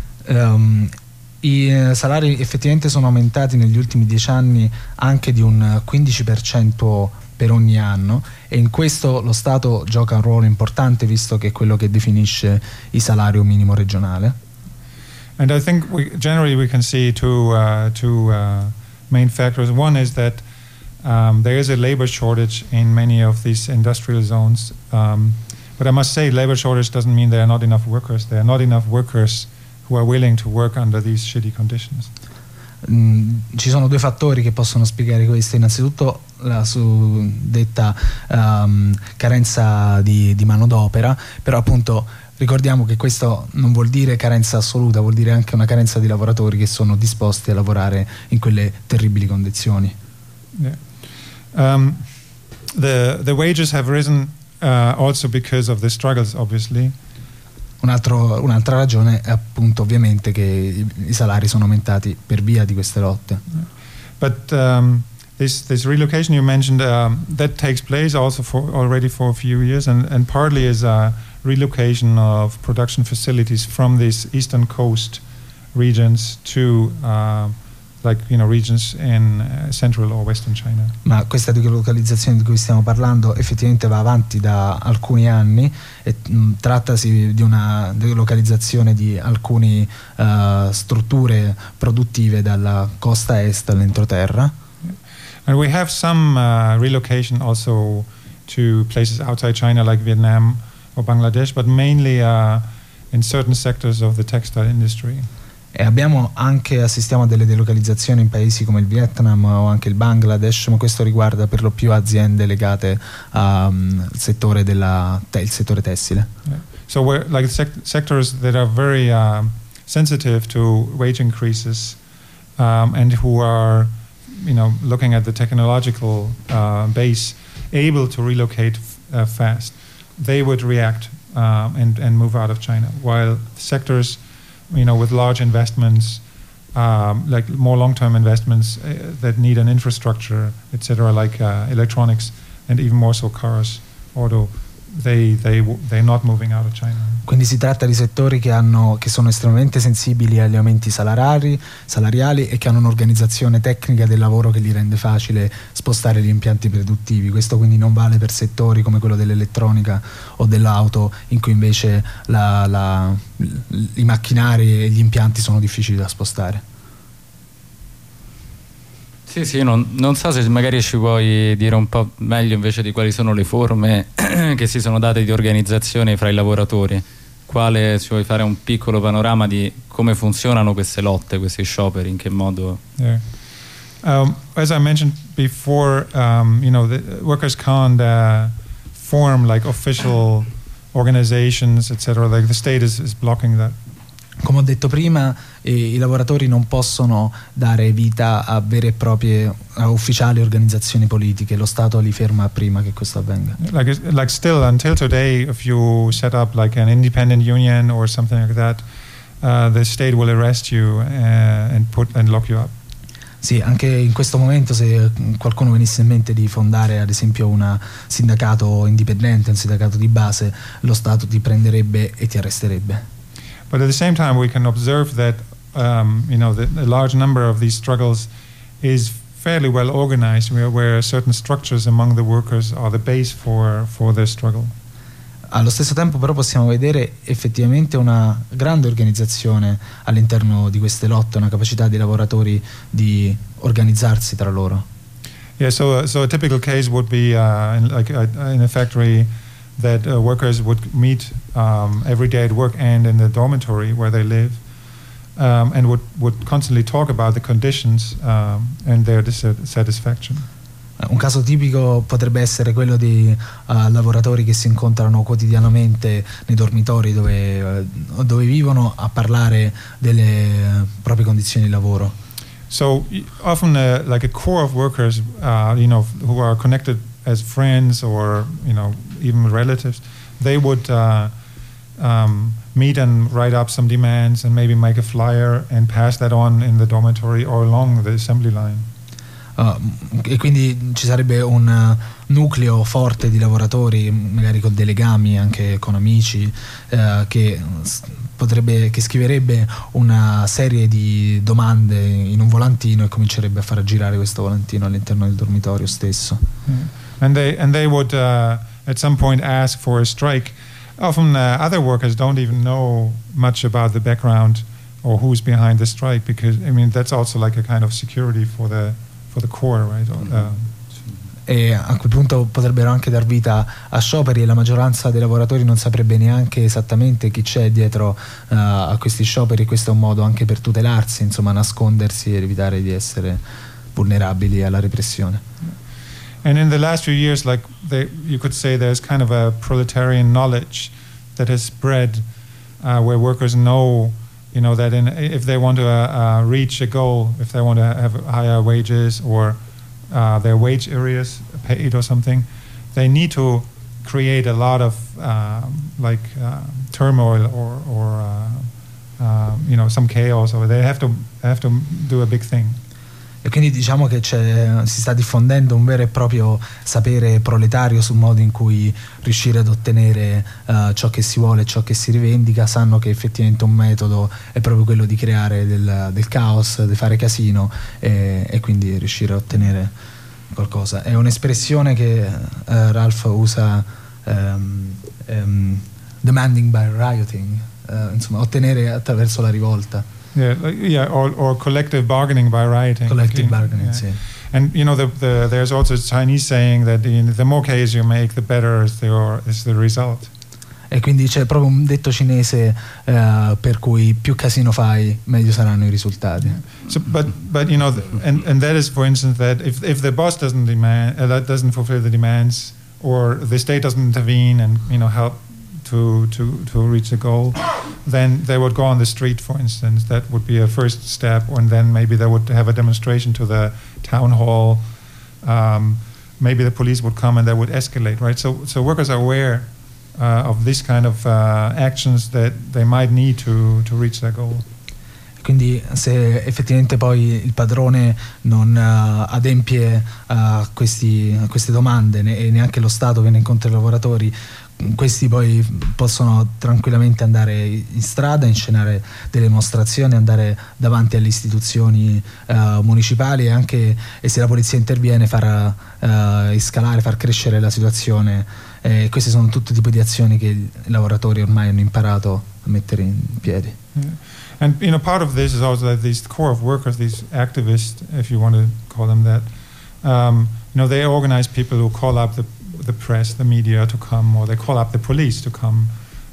I salari effettivamente sono aumentati negli ultimi 10 anni anche di un 15% per ogni anno, e in questo lo Stato gioca un ruolo importante, visto che è quello che definisce il salario minimo regionale. And I think generally we can see two main factors. One is that there is a labor shortage in many of these industrial zones, but I must say labor shortage doesn't mean there are not enough workers. There are not enough workers who are willing to work under these shitty conditions. Ci sono due fattori che possono spiegare questo. Innanzitutto la suddetta carenza di manodopera, però appunto ricordiamo che questo non vuol dire carenza assoluta, vuol dire anche una carenza di lavoratori che sono disposti a lavorare in quelle terribili condizioni. Yeah. The wages have risen also because of the struggles, obviously. Un'altra ragione è appunto ovviamente che i salari sono aumentati per via di queste lotte. But this relocation you mentioned, that takes place also already for a few years, and partly is a relocation of production facilities from these eastern coast regions to regions in central or western China. Ma questa delocalizzazione di cui stiamo parlando effettivamente va avanti da alcuni anni, e trattasi di una delocalizzazione di alcune strutture produttive dalla costa est all'entroterra. And we have some relocation also to places outside China like Vietnam or Bangladesh, but mainly in certain sectors of the textile industry. E assistiamo a delle delocalizzazioni in paesi come il Vietnam o anche il Bangladesh, ma questo riguarda per lo più aziende legate al settore il settore tessile. Yeah. So we're like sectors that are very sensitive to wage increases and who are, looking at the technological base, able to relocate fast. They would react and move out of China, while sectors with large investments, like more long-term investments that need an infrastructure, etc., like electronics and even more so cars, auto, they're not moving out of China. Quindi si tratta di settori che sono estremamente sensibili agli aumenti salariali e che hanno un'organizzazione tecnica del lavoro che gli rende facile spostare gli impianti produttivi. Questo quindi non vale per settori come quello dell'elettronica o dell'auto, in cui invece i macchinari e gli impianti sono difficili da spostare. Sì, non so se magari ci puoi dire un po' meglio invece di quali sono le forme che si sono date di organizzazione fra i lavoratori. Ci vuoi fare un piccolo panorama di come funzionano queste lotte, questi scioperi, in che modo? Yeah. As I mentioned before, the workers can't form like official organizations, etc. Like the state is blocking that. Come ho detto prima, i lavoratori non possono dare vita a vere e proprie ufficiali organizzazioni politiche. Lo Stato li ferma prima che questo avvenga. Like still until today, if you set up like an independent union or something like that, the state will arrest you and lock you up. Sì, anche in questo momento, se qualcuno venisse in mente di fondare ad esempio un sindacato indipendente, un sindacato di base, lo Stato ti prenderebbe e ti arresterebbe. But at the same time, we can observe that the large number of these struggles is fairly well organized, where certain structures among the workers are the base for their struggle. Allo stesso tempo però possiamo vedere effettivamente una grande organizzazione all'interno di queste lotte, una capacità dei lavoratori di organizzarsi tra loro. Yeah, so a typical case would be in a factory that workers would meet every day at work and in the dormitory where they live, and would constantly talk about the conditions and their dissatisfaction. Un caso tipico potrebbe essere quello di lavoratori che si incontrano quotidianamente nei dormitori dove vivono, a parlare delle proprie condizioni di lavoro. So often like a core of workers who are connected as friends or even relatives, they would meet and write up some demands and maybe make a flyer and pass that on in the dormitory or along the assembly line. E quindi ci sarebbe un nucleo forte di lavoratori, magari con dei legami anche con amici, che scriverebbe una serie di domande in un volantino e comincerebbe a far girare questo volantino all'interno del dormitorio stesso. and they would at some point ask for a strike. Often other workers don't even know much about the background or who's behind the strike, because I mean that's also like a kind of security for the core, right? E a quel punto potrebbero anche dar vita a scioperi, e la maggioranza dei lavoratori non saprebbe neanche esattamente chi c'è dietro a questi scioperi. Questo è un modo anche per tutelarsi, insomma, nascondersi ed evitare di essere vulnerabili alla repressione. And in the last few years, like you could say, there's kind of a proletarian knowledge that has spread, where workers know, that if they want to reach a goal, if they want to have higher wages or their wage areas paid or something, they need to create a lot of turmoil or some chaos, or they have to do a big thing. E quindi diciamo che si sta diffondendo un vero e proprio sapere proletario sul modo in cui riuscire ad ottenere ciò che si vuole, ciò che si rivendica. Sanno che effettivamente un metodo è proprio quello di creare del caos, di fare casino e quindi riuscire a ottenere qualcosa. È un'espressione che Ralph usa, demanding by rioting, insomma ottenere attraverso la rivolta. Or collective bargaining by rioting. Collective bargaining, sì. And there's also a Chinese saying that the more chaos you make, the better is the result. E quindi c'è proprio un detto cinese per cui più casino fai, meglio saranno i risultati. So, but and that is, for instance, that if the boss doesn't fulfill the demands, or the state doesn't intervene and help to reach the goal, then they would go on the street, for instance. That would be a first step, and then maybe they would have a demonstration to the town hall. Maybe the police would come and they would escalate, right? So workers are aware of this kind of actions that they might need to reach their goal. Quindi se effettivamente poi il padrone non adempie a queste domande e neanche lo Stato viene incontro ai lavoratori, questi poi possono tranquillamente andare in strada, inscenare delle dimostrazioni, andare davanti alle istituzioni municipali e se la polizia interviene far scalare, far crescere la situazione. Queste sono tutti tipi di azioni che i lavoratori ormai hanno imparato a mettere in piedi. And part of this is also that these core of workers, these activists, if you want to call them that, they organize people who call up the press, the media to come, or they call up the police to come,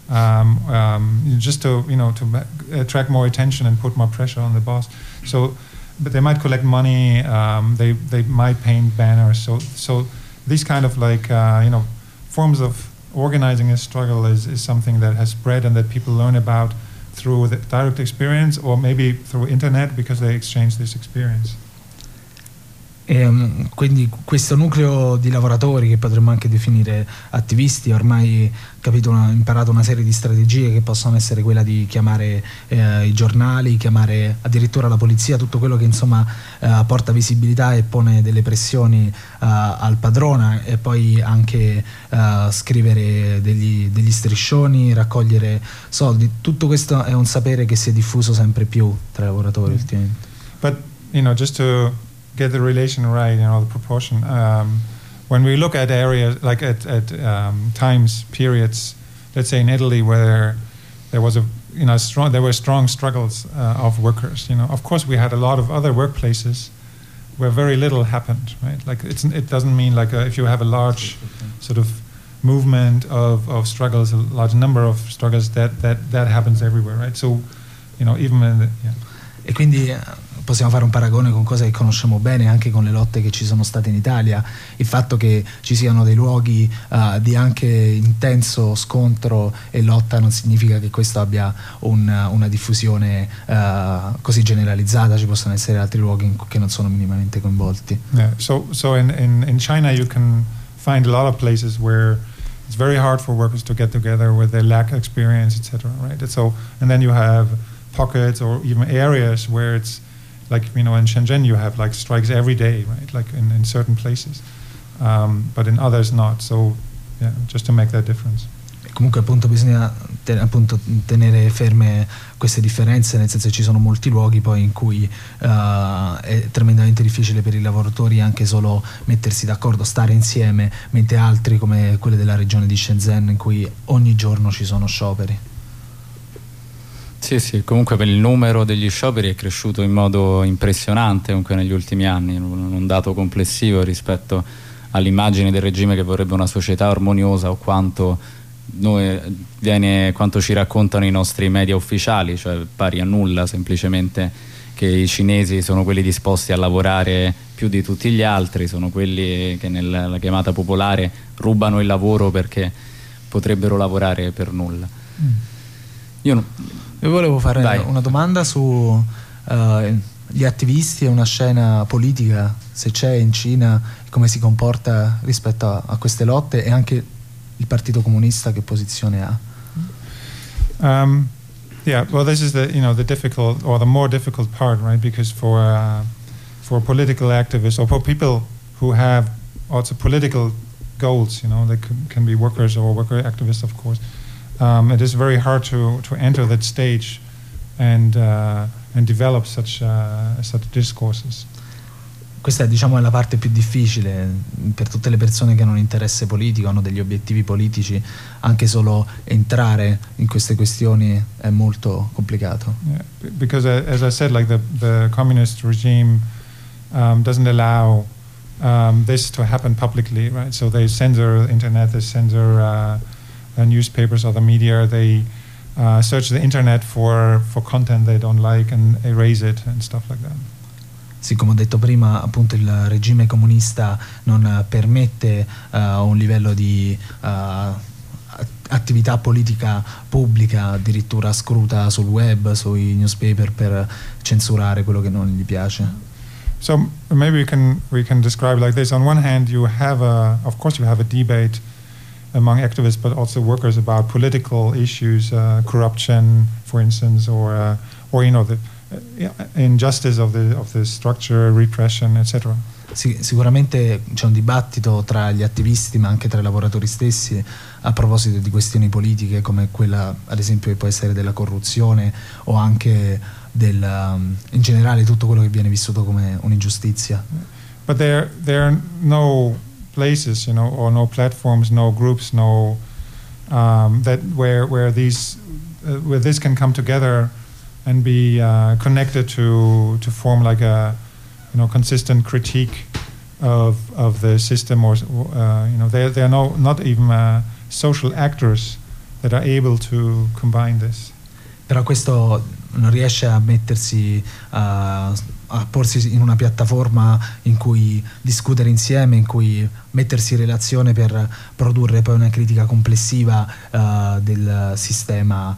just to attract more attention and put more pressure on the boss. So, but they might collect money, they might paint banners. So these kind of forms of organizing a struggle is something that has spread and that people learn about through the direct experience, or maybe through internet, because they exchange this experience. Quindi questo nucleo di lavoratori, che potremmo anche definire attivisti, ormai imparato una serie di strategie che possono essere quella di chiamare i giornali, chiamare addirittura la polizia, tutto quello che insomma porta visibilità e pone delle pressioni al padrone, e poi anche scrivere degli striscioni, raccogliere soldi. Tutto questo è un sapere che si è diffuso sempre più tra i lavoratori ultimamente. But just to get the relation right, the proportion. When we look at areas like at times, periods, let's say in Italy, where there was there were strong struggles of workers. Of course, we had a lot of other workplaces where very little happened, right? Like it doesn't mean if you have a large sort of movement of struggles, a large number of struggles, that happens everywhere, right? So, even in E quindi possiamo fare un paragone con cose che conosciamo bene, anche con le lotte che ci sono state in Italia. Il fatto che ci siano dei luoghi di anche intenso scontro e lotta non significa che questo abbia una diffusione così generalizzata. Ci possono essere altri luoghi che non sono minimamente coinvolti. Yeah. So in China you can find a lot of places where it's very hard for workers to get together, where they lack experience, etc. Right? And then you have pockets or even areas where it's in Shenzhen you have strikes every day, right? In certain places, but in others not. So just to make that difference. Comunque appunto bisogna appunto tenere ferme queste differenze, nel senso che ci sono molti luoghi poi in cui è tremendamente difficile per i lavoratori anche solo mettersi d'accordo, stare insieme, mentre altri come quelle della regione di Shenzhen in cui ogni giorno ci sono scioperi. Sì, comunque per il numero degli scioperi è cresciuto in modo impressionante comunque negli ultimi anni, un dato complessivo rispetto all'immagine del regime che vorrebbe una società armoniosa o quanto ci raccontano i nostri media ufficiali, cioè pari a nulla, semplicemente che i cinesi sono quelli disposti a lavorare più di tutti gli altri, sono quelli che nella chiamata popolare rubano il lavoro perché potrebbero lavorare per nulla. Io volevo fare una domanda su gli attivisti e una scena politica, se c'è in Cina, come si comporta rispetto a queste lotte, e anche il Partito Comunista che posizione ha? Yeah, well, this is the difficult or the more difficult part, right? Because for political activists or for people who have also political goals, they can be workers or worker activists, of course. It is very hard to enter that stage and develop such discourses. Questa è la parte più difficile per tutte le persone che hanno un interesse politico, hanno degli obiettivi politici, anche solo entrare in queste questioni è molto complicato. Yeah, because as I said, like the communist regime doesn't allow this to happen publicly, right? So they censor the internet, they censor newspapers or the media, they search the internet for content they don't like and erase it and stuff like that. Sì, come ho detto prima, appunto il regime comunista non permette un livello di attività politica pubblica, addirittura scruta sul web, sui newspaper per censurare quello che non gli piace. So maybe we can describe like this. On one hand, of course you have a debate among activists but also workers about political issues, corruption, for instance, or the injustice of the structure, repression, etc. Sì, sicuramente c'è un dibattito tra gli attivisti ma anche tra i lavoratori stessi a proposito di questioni politiche come quella ad esempio che può essere della corruzione o anche in generale tutto quello che viene vissuto come un'ingiustizia. But there are no places, or no platforms, no groups, no that where this can come together and be connected to form like a consistent critique of the system, or there are not even social actors that are able to combine this. Però questo non riesce a mettersi a porsi in una piattaforma in cui discutere insieme, in cui mettersi in relazione per produrre poi una critica complessiva del sistema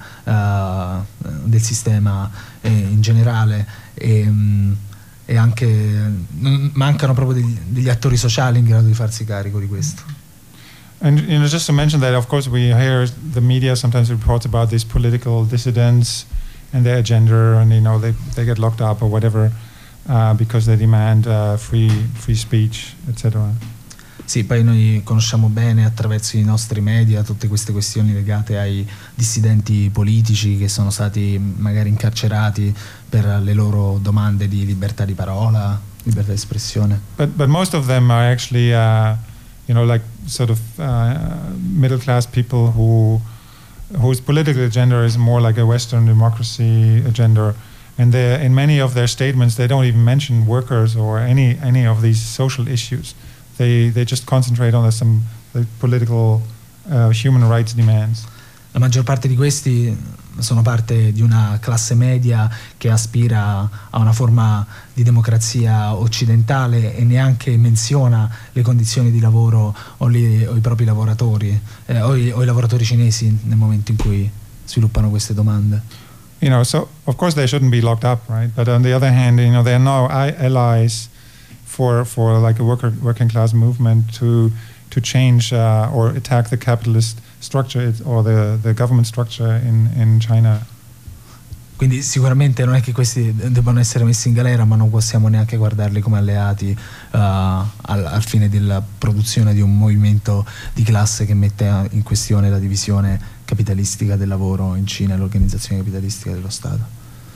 in generale, e anche mancano proprio degli attori sociali in grado di farsi carico di questo. And just to mention that, of course, we hear the media sometimes reports about these political dissidents and their agenda, and they get locked up or whatever because they demand free speech, etc. Sì, poi noi conosciamo bene attraverso i nostri media tutte queste questioni legate ai dissidenti politici che sono stati magari incarcerati per le loro domande di libertà di parola, libertà di espressione. But most of them are actually like sort of middle class people whose political agenda is more like a Western democracy agenda, and in many of their statements they don't even mention workers or any of these social issues. They just concentrate on some political human rights demands. La maggior parte di questi sono parte di una classe media che aspira a una forma di democrazia occidentale e neanche menziona le condizioni di lavoro o i propri lavoratori o i lavoratori cinesi nel momento in cui sviluppano queste domande. So of course they shouldn't be locked up, right? But on the other hand, they are now allies for like a working class movement to change or attack the capitalist structure or the government structure in China. Quindi sicuramente non è che questi debbano essere messi in galera, ma non possiamo neanche guardarli come alleati al fine della produzione di un movimento di classe che mette in questione la divisione capitalistica del lavoro in Cina e l'organizzazione capitalistica dello Stato.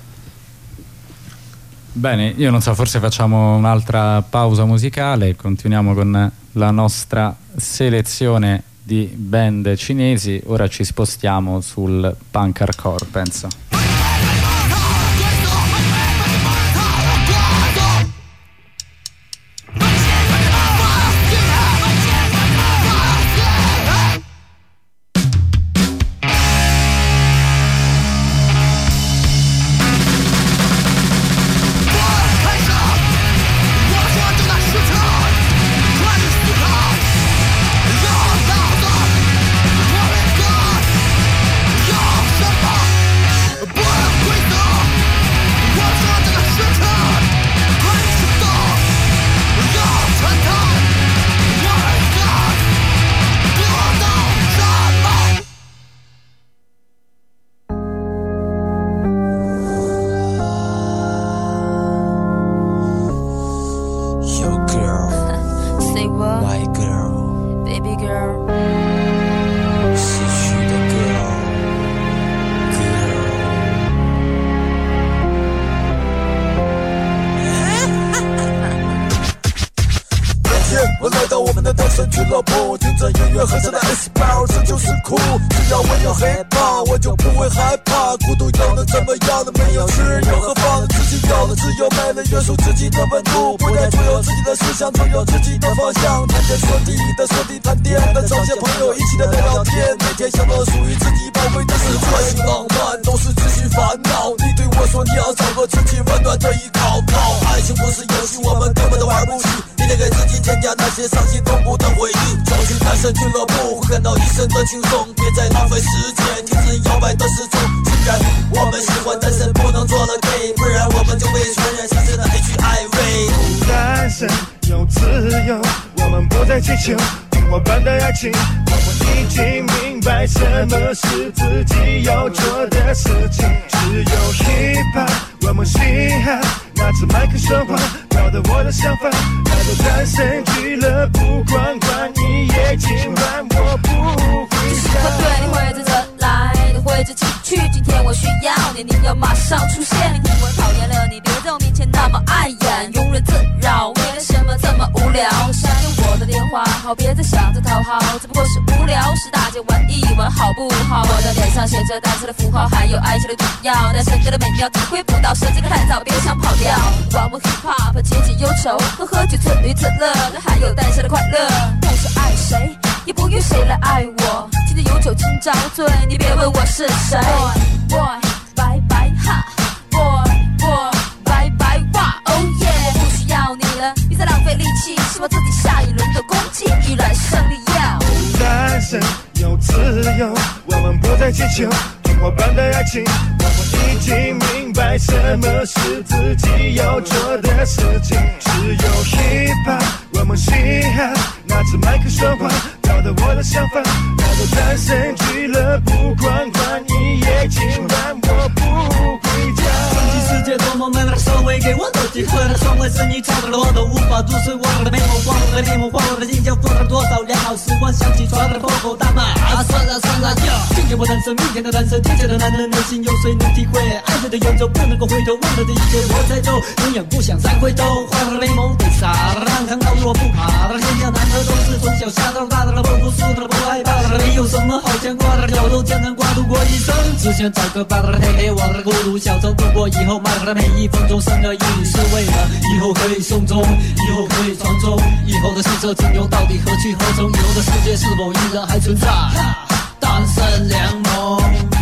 Bene, io non so, forse facciamo un'altra pausa musicale e continuiamo con la nostra selezione di band cinesi. Ora ci spostiamo sul punk hardcore, penso. 我来到我们的单身俱乐部，听着音乐，喝着的 S 包，这就是酷。只要我有 hiphop， 我就不会害怕。孤独又能怎么样呢？没有吃又何妨？自己有了自由，没了约束自己的温度，不再左右自己的思想，总有自己的方向。谈天说地的，说地谈天的，找些朋友一起的聊聊天，每天享乐属于自己宝贵的时间。爱情浪漫都是只需烦恼，你对我说你要找个自己温暖的依靠。爱情不是游戏，我们根本都玩不起。你得给自己添加那些伤心痛苦的回忆，走进单身俱乐部，会感到一身的轻松。别再浪费时间，停止摇摆的时钟。虽然我们喜欢单身，不能做了 gay， 不然我们就被传染上身的 HIV。 单身有自由，我们不再追求童话般的爱情。我们已经明白什么是自己要做的事情，只有 hiphop， 我们嘻哈，拿着麦克说话，表达我的想法。来到单身俱乐部，管管一夜，今晚我不回家。 我对你会在这来，你会这起去。今天我需要你，你要马上出现。你听我讨厌了你，别在我面前那么碍眼，庸人自扰。为了什么这么无聊？删掉我的电话号，别再想着讨好，只不过是无聊。是大街玩一玩好不好？我的脸上写着单车的符号，还有爱情的毒药。单身的美妙体会不到，设计太早，别想跑掉。玩我 hiphop， 解解忧愁，喝酒自娱自乐，还有单身的快乐。不是爱谁，也不用谁来爱我。今天有酒今朝醉，你别问我是谁。Boy boy， 拜拜哈。Boy boy， 拜拜哇。Oh yeah， 不需要你了，别再浪费力气，希望自己下一轮的攻击依然胜利要。 单身有自由，我们不再追求童话般的爱情。我们已经明白什么是自己要做的事情，只有 hiphop， 我们嘻哈，拿着麦克说话，表达我的想法。来到单身俱乐部，管管一夜，今晚我不回家。 曾经世界多么美妙，稍微给我的机会，那窗外是你唱的我都无法入睡。我的美梦，忘了面目，忘了印象，放了多少良好时光，想起传的破口大骂。算了算了，今天我单身，明天的单身，天下的男人内心有谁能体会？爱着的远走，不能够回头，忘了的一切我在走，永远不想再回头。坏了美梦被杀了，浪荡到我不怕了。天下男儿都是从小瞎到大的了，不服输的了，不害怕的了。没有什么好牵挂的，脚都艰难挂度过一生，只想找个伴儿陪陪我的孤独小愁，度过以后慢的每一分钟，生儿育女是为了以后可以送终，以后可以传宗，以后的汽车经由到底何去何从？以后的世界是否依然还存在？单身联盟。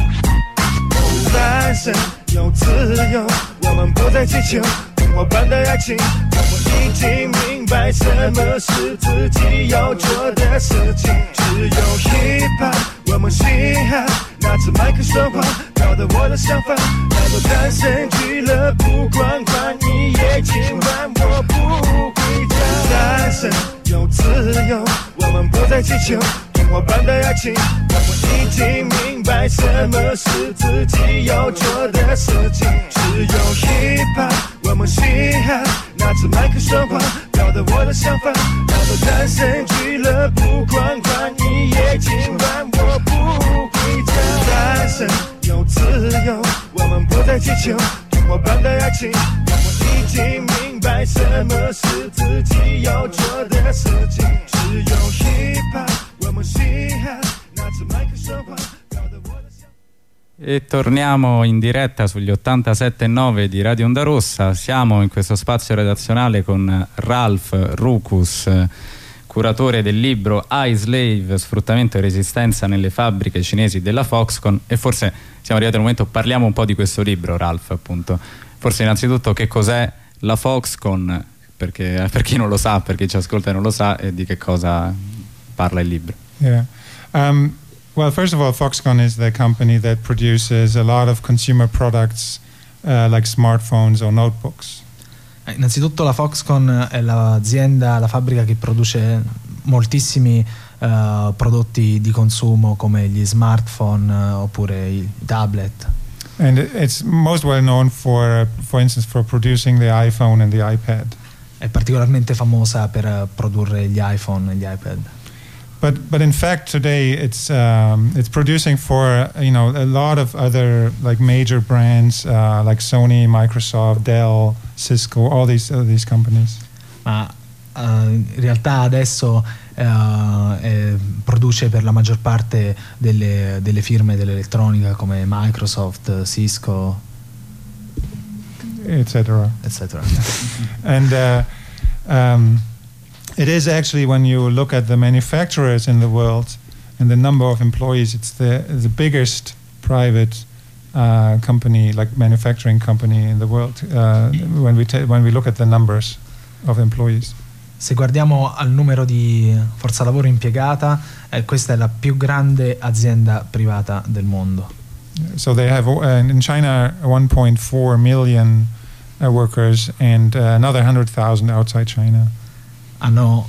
单身有自由，我们不再追求童话般的爱情。我们已经明白什么是自己要做的事情，只有 hiphop， 我们嘻哈，拿着麦克说话，表达我的想法。来到单身俱乐部，管管一夜，今晚我不回家。单身有自由，我们不再追求童话般的爱情。我们已经明白什么是自己要做的事情，只有 hiphop， 我们嘻哈，拿着麦克说话，表达我的想法。来到单身俱乐部，管管一夜，今晚我不回家。 单身有自由，我们不再追求童话般的爱情，我已经明白什么是自己要做的事情，只有 hip hop， 我们嘻哈，拿着麦克说话，搞得我的想。 E torniamo in diretta sugli 87.9 di Radio Onda Rossa. Siamo in questo spazio redazionale con Ralph Ruckus, curatore del libro I Slave, sfruttamento e resistenza nelle fabbriche cinesi della Foxconn. E forse siamo arrivati al momento, parliamo un po' di questo libro, Ralph, appunto. Forse innanzitutto che cos'è la Foxconn, perché per chi non lo sa, per chi ci ascolta e non lo sa, e di che cosa parla il libro. Yeah. Well, first of all, Foxconn is the company that produces a lot of consumer products like smartphones or notebooks. Innanzitutto la Foxconn è l'azienda, la fabbrica che produce moltissimi prodotti di consumo come gli smartphone oppure i tablet. And it's most well known for instance, for producing the iPhone and the iPad. È particolarmente famosa per produrre gli iPhone e gli iPad. But in fact today it's producing for a lot of other like major brands like Sony, Microsoft, Dell, Cisco, all these companies. Ma in realtà adesso produce per la maggior parte delle firme dell'elettronica come Microsoft, Cisco, etc. And it is actually, when you look at the manufacturers in the world and the number of employees, it's the biggest private company, like manufacturing company in the world, when we look at the numbers of employees. Se guardiamo al numero di forza lavoro impiegata, questa è la più grande azienda privata del mondo. So they have in China 1.4 million workers and another 100,000 outside China. Hanno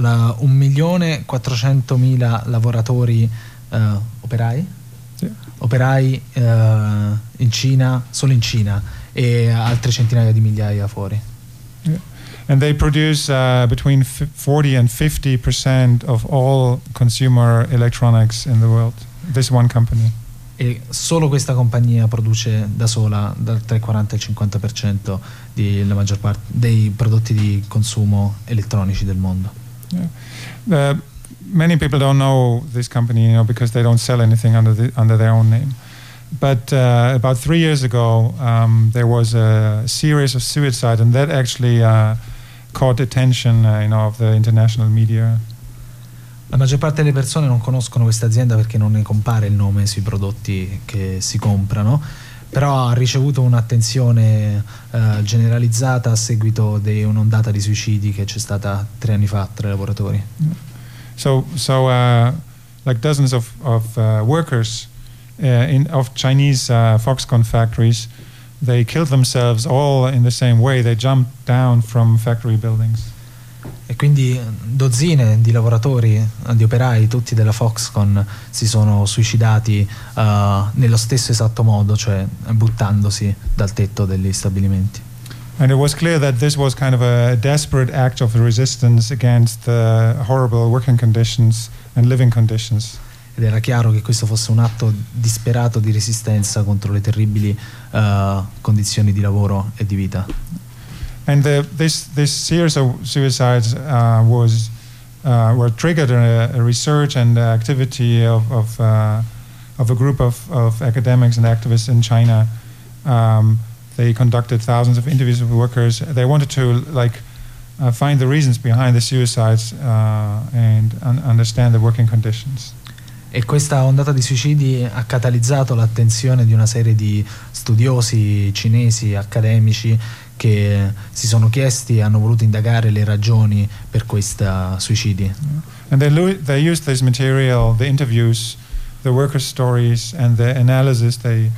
1.400.000 lavoratori operai? Sì. Operai in Cina, solo in Cina, e altre centinaia di migliaia fuori. Yeah. And they produce between 40 and 50% of all consumer electronics in the world. This one company. E solo questa compagnia produce da sola tra il 40 e il 50% della maggior parte dei prodotti di consumo elettronici del mondo. Yeah. Many people don't know this company, because they don't sell anything under their own name. But about 3 years ago, there was a series of suicides, and that actually caught attention, of the international media. La maggior parte delle persone non conoscono questa azienda perché non ne compare il nome sui prodotti che si comprano, però ha ricevuto un'attenzione generalizzata a seguito di un'ondata di suicidi che c'è stata 3 anni fa tra i lavoratori. So like dozens of workers of Chinese Foxconn factories, they killed themselves all in the same way. They jumped down from factory buildings. E quindi dozzine di lavoratori, di operai, tutti della Foxconn, si sono suicidati nello stesso esatto modo, cioè buttandosi dal tetto degli stabilimenti. And it was clear that this was kind of a desperate act of resistance against the horrible working conditions and living conditions. Ed era chiaro che questo fosse un atto disperato di resistenza contro le terribili condizioni di lavoro e di vita. And this series of suicides were triggered a research and activity of a group of academics and activists in China. They conducted thousands of interviews with workers. They wanted to find the reasons behind the suicides and understand the working conditions. E questa ondata di suicidi ha catalizzato l'attenzione di una serie di studiosi cinesi, accademici, che si sono chiesti e hanno voluto indagare le ragioni per questi suicidi. And they used this material, the interviews, the worker stories, and the analysis they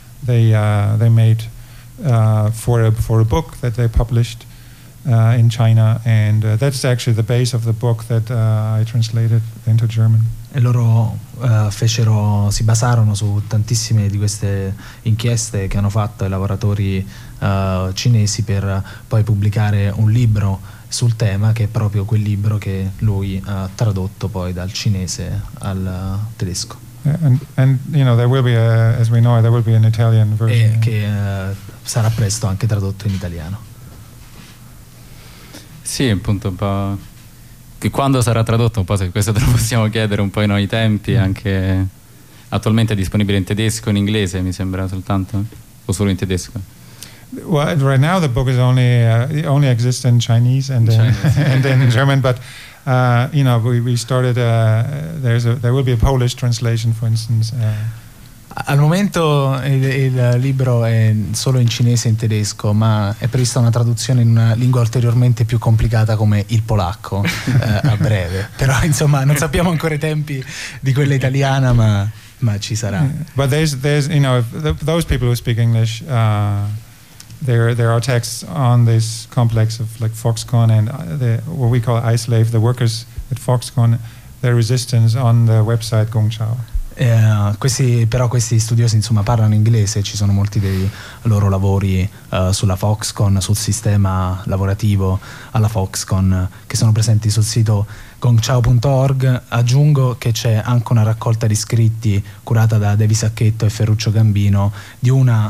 made for a book that they published in China, and that's actually the base of the book that I translated into German. E loro si basarono su tantissime di queste inchieste che hanno fatto i lavoratori cinesi per poi pubblicare un libro sul tema, che è proprio quel libro che lui ha tradotto poi dal cinese al tedesco. And you know, there will be as we know, there will be an Italian version. E che sarà presto anche tradotto in italiano. Sì, appunto un po'. Che quando sarà tradotto, un po' se questo te lo possiamo chiedere un po' in noi tempi, anche attualmente è disponibile in tedesco e in inglese, mi sembra soltanto, o solo in tedesco? Well, right now the book is only exists in Chinese and and in German, but you know, we started. There will be a Polish translation, for instance. Al momento il libro è solo in cinese e in tedesco, ma è prevista una traduzione in una lingua ulteriormente più complicata come il polacco a breve. Però insomma non sappiamo ancora i tempi di quella italiana, ma ci sarà. But there's you know, those people who speak English, there are texts on this complex of like Foxconn and what we call iSlave, the workers at Foxconn, their resistance on the website Gongchao. Questi studiosi insomma parlano inglese, ci sono molti dei loro lavori sulla Foxconn, sul sistema lavorativo alla Foxconn, che sono presenti sul sito gongchao.org. Aggiungo che c'è anche una raccolta di scritti curata da Devi Sacchetto e Ferruccio Gambino di una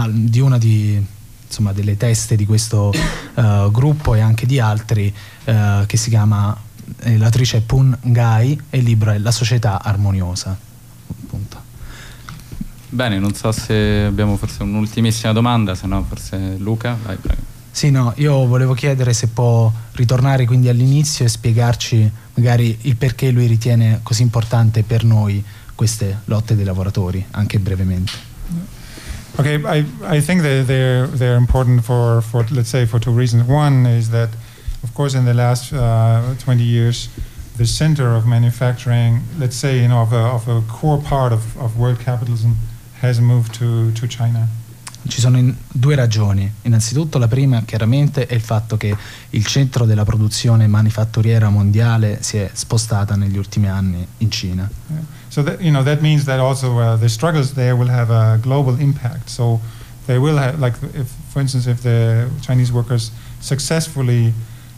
insomma delle teste di questo gruppo e anche di altri, che si chiama, l'autrice è Pun Gai e il libro è La società armoniosa. Punto. Bene, non so se abbiamo forse un'ultimissima domanda, se no forse Luca, vai, prego. Sì, no, io volevo chiedere se può ritornare quindi all'inizio e spiegarci magari il perché lui ritiene così importante per noi queste lotte dei lavoratori, anche brevemente. Okay, I think that they're important for let's say for two reasons. One is that, of course, in the last 20 years, the center of manufacturing, let's say, you know, of a core part of world capitalism, has moved to China. Ci sono due ragioni. Innanzitutto la prima chiaramente è il fatto che il centro della produzione manifatturiera mondiale si è spostata negli ultimi anni in Cina. Yeah. So that, you know, that means that also the struggles there will have a global impact. So they will have, like, if, for instance, if the Chinese workers successfully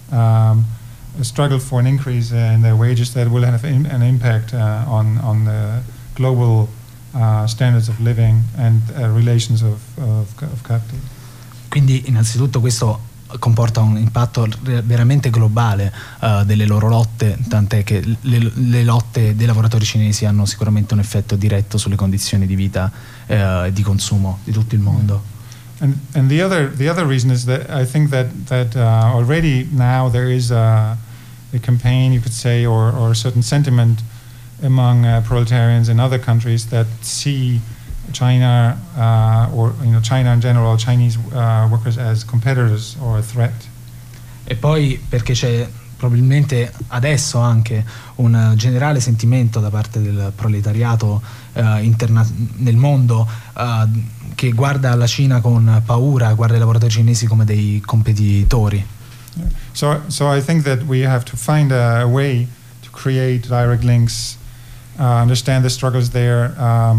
struggle for an increase in their wages, that will have an impact on the global standards of living and relations of capital. Quindi innanzitutto questo comporta un impatto veramente globale delle loro lotte, tant'è che le lotte dei lavoratori cinesi hanno sicuramente un effetto diretto sulle condizioni di vita e di consumo di tutto il mondo. And the other reason is that I think that already now there is a campaign, you could say, or a certain sentiment among proletarians in other countries that see China or China in general, Chinese workers as competitors or a threat. E poi perché c'è probabilmente adesso anche un generale sentimento da parte del proletariato nel mondo che guarda la Cina con paura, guarda i lavoratori cinesi come dei competitori. So I think that we have to find a way to create direct links, understand the struggles there,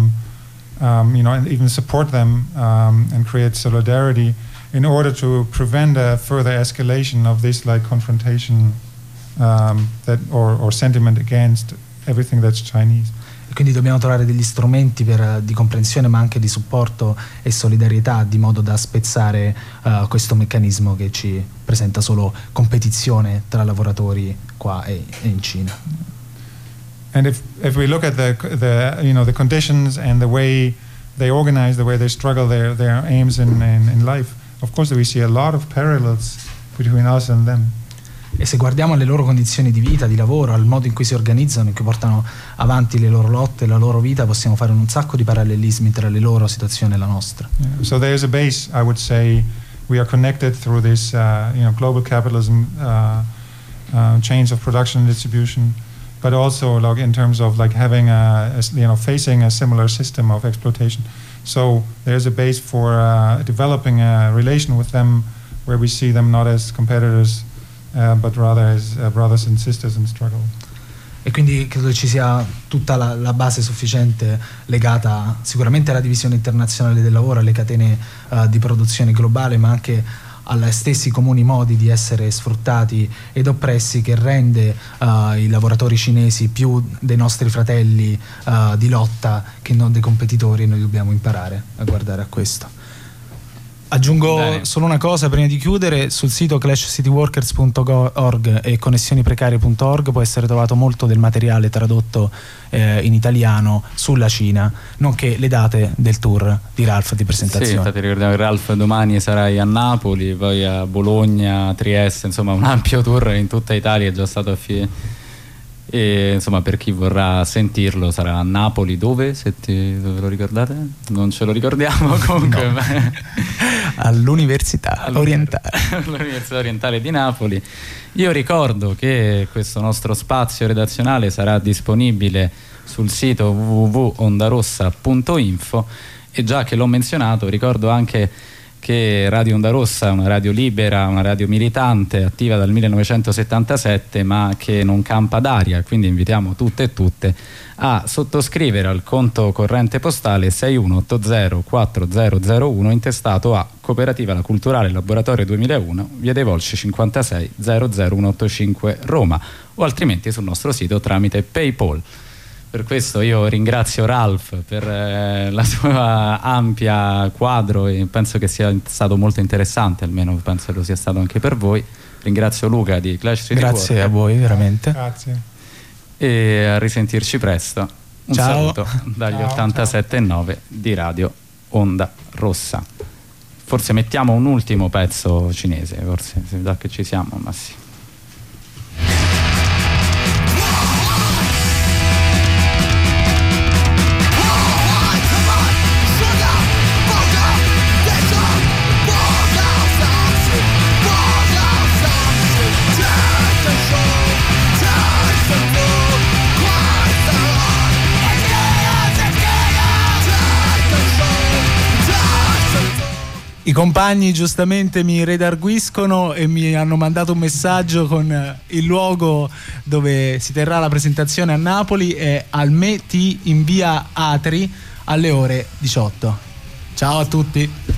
and even support them and create solidarity in order to prevent a further escalation of this like confrontation or sentiment against everything that's Chinese. E quindi dobbiamo trovare degli strumenti di comprensione ma anche di supporto e solidarietà, di modo da spezzare questo meccanismo che ci presenta solo competizione tra lavoratori qua e in Cina. And if we look at the conditions and the way they organize, the way they struggle, their aims in life, of course we see a lot of parallels between us and them. E se guardiamo alle loro condizioni di vita, di lavoro, al modo in cui si organizzano e che portano avanti le loro lotte, la loro vita, possiamo fare un sacco di parallelismi tra le loro situazioni e la nostra. Yeah. So there is a base, I would say, we are connected through this global capitalism chains of production and distribution, but also like in terms of like having facing a similar system of exploitation. So there's a base for developing a relation with them where we see them not as competitors but rather as brothers and sisters in struggle. E quindi credo ci sia tutta la base sufficiente legata sicuramente alla divisione internazionale del lavoro, alle catene di produzione globale, ma anche agli stessi comuni modi di essere sfruttati ed oppressi, che rende i lavoratori cinesi più dei nostri fratelli di lotta che non dei competitori, e noi dobbiamo imparare a guardare a questo. Aggiungo solo una cosa prima di chiudere: sul sito clashcityworkers.org e connessioniprecarie.org può essere trovato molto del materiale tradotto in italiano sulla Cina, nonché le date del tour di Ralph di presentazione. Sì, infatti ricordiamo che Ralph domani sarai a Napoli, poi a Bologna, Trieste, insomma un ampio tour in tutta Italia, è già stato e insomma per chi vorrà sentirlo sarà a Napoli. Dove? Dove lo ricordate? Non ce lo ricordiamo comunque. No. All'Università Orientale. All'Università Orientale di Napoli. Io ricordo che questo nostro spazio redazionale sarà disponibile sul sito www.ondarossa.info, e già che l'ho menzionato ricordo anche che Radio Onda Rossa è una radio libera, una radio militante, attiva dal 1977, ma che non campa d'aria, quindi invitiamo tutte e tutte a sottoscrivere al conto corrente postale 61804001 intestato a Cooperativa La Culturale Laboratorio 2001, via dei Volsci 56 00185 Roma, o altrimenti sul nostro sito tramite PayPal. Per questo io ringrazio Ralph per la sua ampia quadro, e penso che sia stato molto interessante, almeno penso lo sia stato anche per voi. Ringrazio Luca di Clash City Grazie Worker. a voi, veramente. Grazie. E a risentirci presto. Un saluto dagli 87.9 di Radio Onda Rossa. Forse mettiamo un ultimo pezzo cinese, forse, già che ci siamo, ma sì. I compagni giustamente mi redarguiscono e mi hanno mandato un messaggio con il luogo dove si terrà la presentazione a Napoli, è al MET in via Atri alle ore 18. Ciao a tutti.